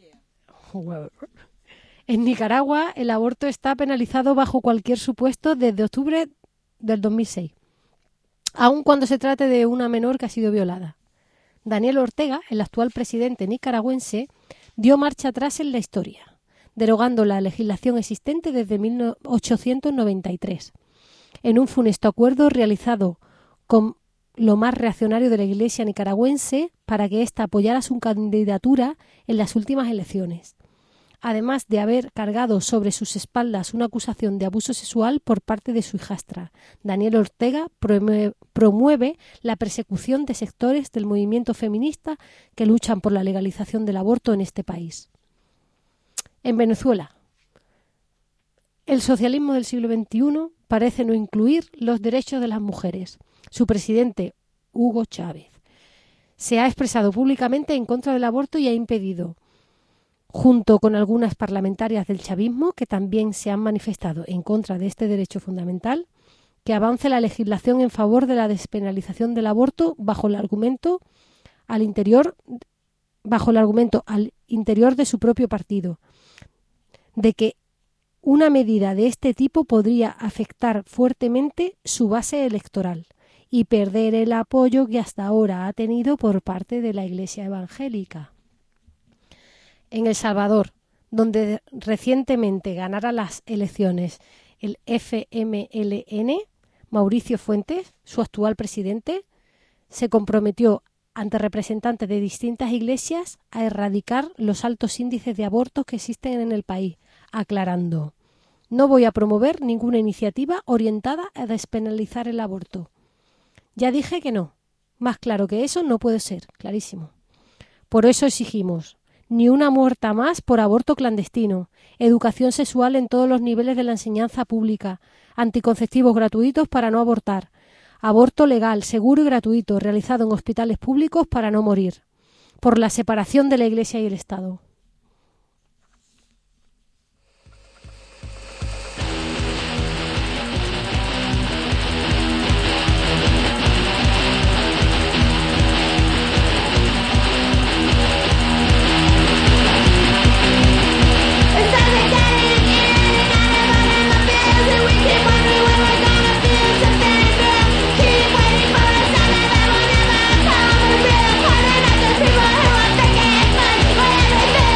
en Nicaragua, el aborto está penalizado bajo cualquier supuesto desde octubre del dos mil seis, aun cuando se trate de una menor que ha sido violada. Daniel Ortega, el actual presidente nicaragüense, dio marcha atrás en la historia, derogando la legislación existente desde mil ochocientos noventa y tres, en un funesto acuerdo realizado con lo más reaccionario de la Iglesia nicaragüense para que ésta apoyara su candidatura en las últimas elecciones. además de haber cargado sobre sus espaldas una acusación de abuso sexual por parte de su hijastra. Daniel Ortega promueve la persecución de sectores del movimiento feminista que luchan por la legalización del aborto en este país. En Venezuela, el socialismo del siglo veintiuno parece no incluir los derechos de las mujeres. Su presidente, Hugo Chávez, se ha expresado públicamente en contra del aborto y ha impedido, junto con algunas parlamentarias del chavismo que también se han manifestado en contra de este derecho fundamental, que avance la legislación en favor de la despenalización del aborto bajo el argumento al interior bajo el argumento al interior de su propio partido de que una medida de este tipo podría afectar fuertemente su base electoral y perder el apoyo que hasta ahora ha tenido por parte de la Iglesia evangélica. En El Salvador, donde recientemente ganara las elecciones el F M L N, Mauricio Fuentes, su actual presidente, se comprometió ante representantes de distintas iglesias a erradicar los altos índices de abortos que existen en el país, aclarando: no voy a promover ninguna iniciativa orientada a despenalizar el aborto. Ya dije que no. Más claro que eso no puede ser, clarísimo. Por eso exigimos ni una muerta más por aborto clandestino, educación sexual en todos los niveles de la enseñanza pública, anticonceptivos gratuitos para no abortar, aborto legal, seguro y gratuito, realizado en hospitales públicos para no morir, por la separación de la Iglesia y el Estado. People who are thinking it's fun, where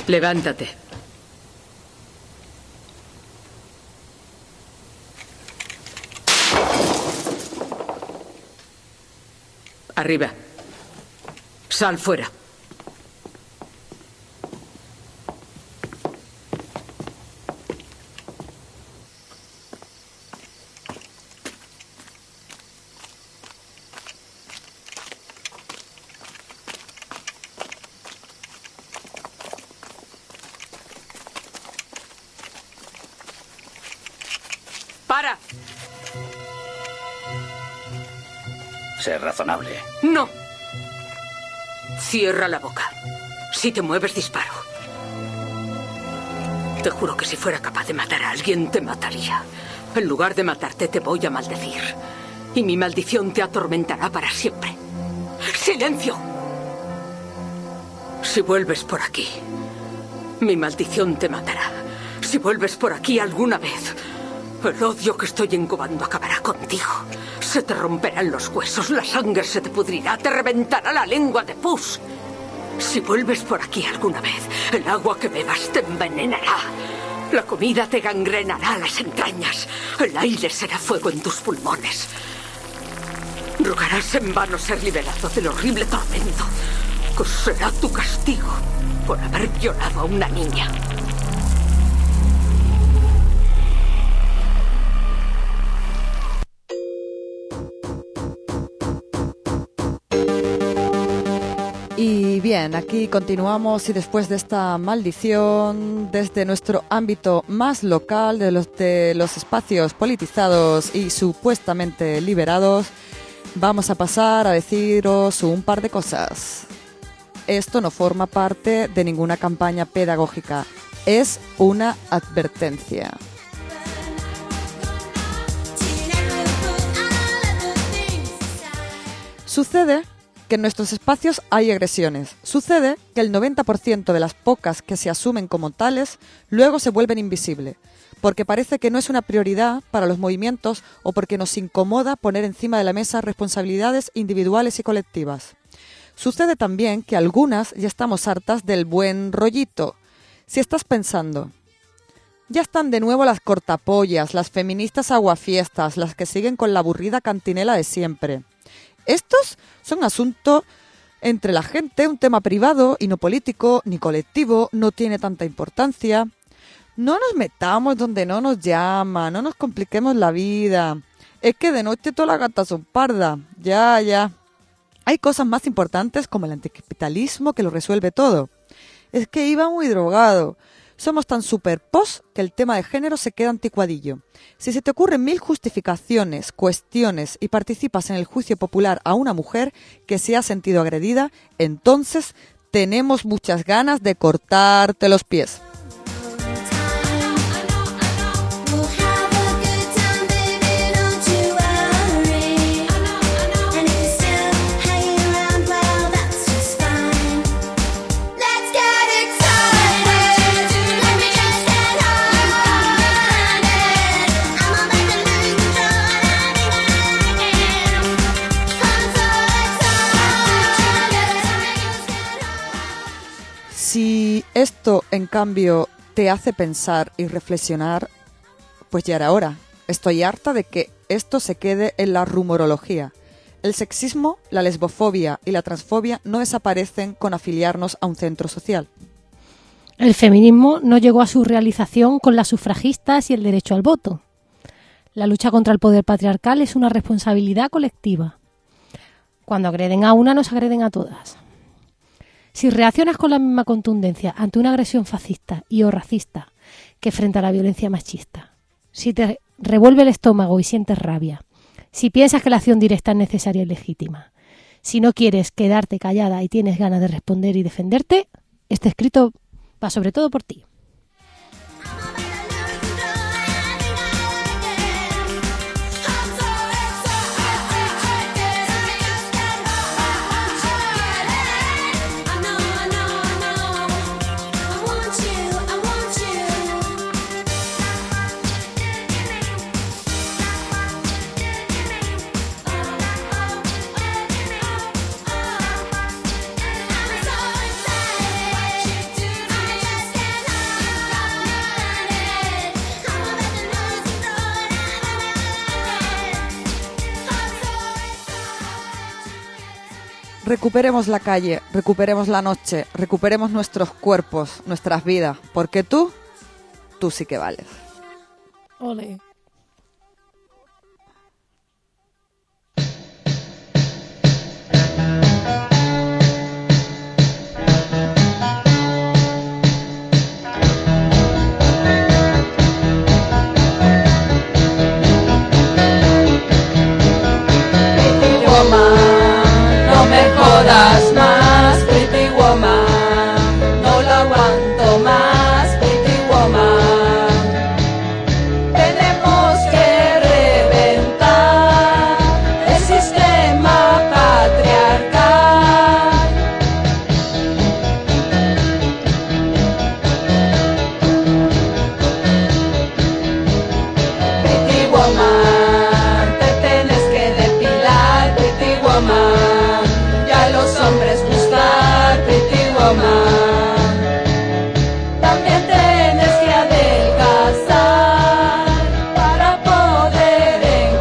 Levántate. Arriba. Sal fuera. ¡Para! Sé razonable. ¡No! Cierra la boca. Si te mueves, disparo. Te juro que si fuera capaz de matar a alguien, te mataría. En lugar de matarte, te voy a maldecir. Y mi maldición te atormentará para siempre. ¡Silencio! Si vuelves por aquí, mi maldición te matará. Si vuelves por aquí alguna vez, el odio que estoy incubando acabará contigo. Se te romperán los huesos, la sangre se te pudrirá, te reventará la lengua de pus. Si vuelves por aquí alguna vez, el agua que bebas te envenenará. La comida te gangrenará las entrañas. El aire será fuego en tus pulmones. Rogarás en vano ser liberado del horrible tormento que será tu castigo por haber violado a una niña. Y bien, aquí continuamos y después de esta maldición, desde nuestro ámbito más local, de los, de los espacios politizados y supuestamente liberados, vamos a pasar a deciros un par de cosas. Esto no forma parte de ninguna campaña pedagógica, es una advertencia. Sucede que en nuestros espacios hay agresiones. Sucede que el noventa por ciento de las pocas que se asumen como tales luego se vuelven invisibles, porque parece que no es una prioridad para los movimientos o porque nos incomoda poner encima de la mesa responsabilidades individuales y colectivas. Sucede también que algunas ya estamos hartas del buen rollito. Si estás pensando, ya están de nuevo las cortapollas, las feministas aguafiestas, las que siguen con la aburrida cantinela de siempre. Estos son asuntos entre la gente, un tema privado y no político ni colectivo, no tiene tanta importancia. No nos metamos donde no nos llama, no nos compliquemos la vida. Es que de noche todas las gatas son pardas. Ya, ya. Hay cosas más importantes como el anticapitalismo que lo resuelve todo. Es que iba muy drogado. Somos tan super pos que el tema de género se queda anticuadillo. Si se te ocurren mil justificaciones, cuestiones y participas en el juicio popular a una mujer que se ha sentido agredida, entonces tenemos muchas ganas de cortarte los pies. Si esto, en cambio, te hace pensar y reflexionar, pues ya era hora. Estoy harta de que esto se quede en la rumorología. El sexismo, la lesbofobia y la transfobia no desaparecen con afiliarnos a un centro social. El feminismo no llegó a su realización con las sufragistas y el derecho al voto. La lucha contra el poder patriarcal es una responsabilidad colectiva. Cuando agreden a una, nos agreden a todas. Si reaccionas con la misma contundencia ante una agresión fascista y o racista que frente a la violencia machista, si te revuelve el estómago y sientes rabia, si piensas que la acción directa es necesaria y legítima, si no quieres quedarte callada y tienes ganas de responder y defenderte, este escrito va sobre todo por ti. Recuperemos la calle, recuperemos la noche, recuperemos nuestros cuerpos, nuestras vidas, porque tú, tú sí que vales. Ole. No me jodas más, pretty woman, no lo aguanto más, pretty woman. Tenemos que reventar el sistema patriarcal. Pretty woman, te tienes que depilar, pretty woman. Ya los hombres buscar, pretty woman. También tienes que adelgazar para poder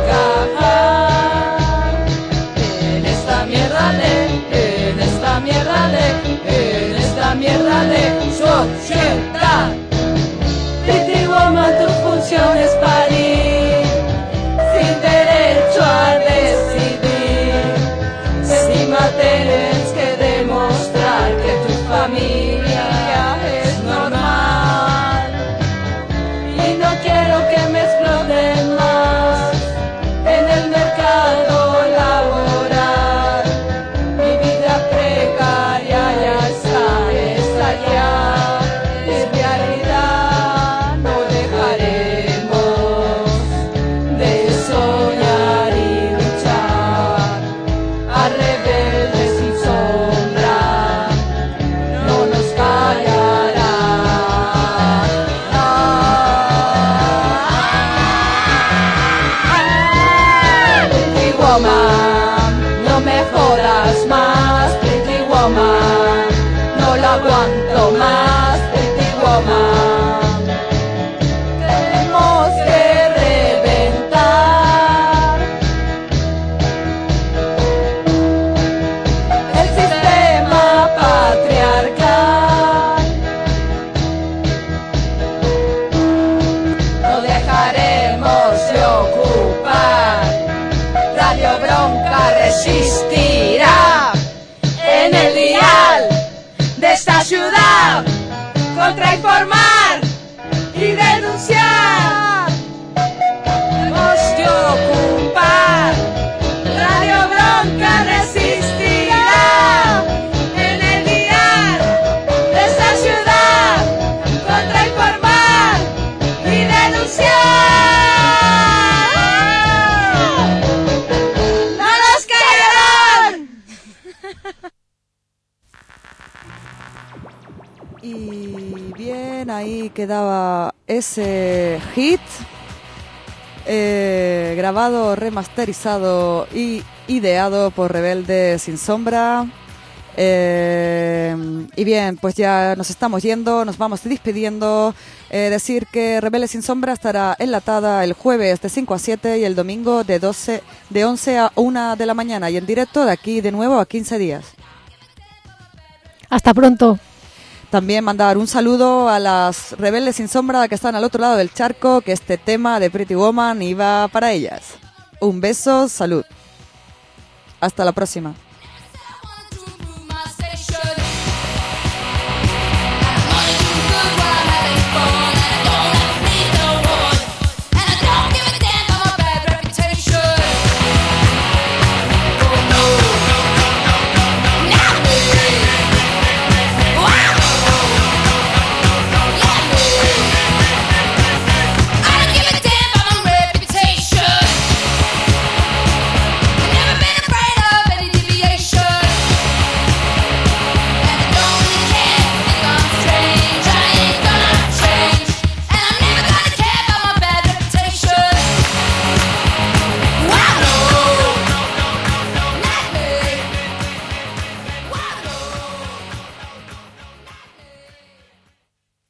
encajar en esta mierda de, en esta mierda de, en esta mierda de sociedad. Pretty woman, tu función es parir sin derecho a decidir. Encima tienes que demostrar que tu familia es normal. Y no quiero que me exploten más en el mercado laboral. Mi vida precaria ya está, esa ya es realidad. No dejaremos de soñar y luchar. A rebeldes sin sombra no nos callarán. Pretty woman, no me jodas más, pretty woman, no lo aguanto más, pretty woman. Tenemos que reventar el sistema patriarcal. No dejaremos de ocupar. Radio Bronca resistirá en el dial de esta ciudad contra informar y denunciar. Tenemos que ocupar. Radio Bronca resistirá en el dial de esta ciudad contra informar y denunciar. ¡No nos callarán! Y bien, ahí quedaba ese hit eh, grabado, remasterizado y ideado por Rebelde Sin Sombra. Eh, y bien, pues ya nos estamos yendo, nos vamos despidiendo. Eh, decir que Rebelde Sin Sombra estará enlatada el jueves de cinco a siete y el domingo de, doce, de once a una de la mañana y en directo de aquí de nuevo a quince días. Hasta pronto. También mandar un saludo a las Rebeldes Sin Sombra que están al otro lado del charco, que este tema de Pretty Woman iba para ellas. Un beso, salud. Hasta la próxima.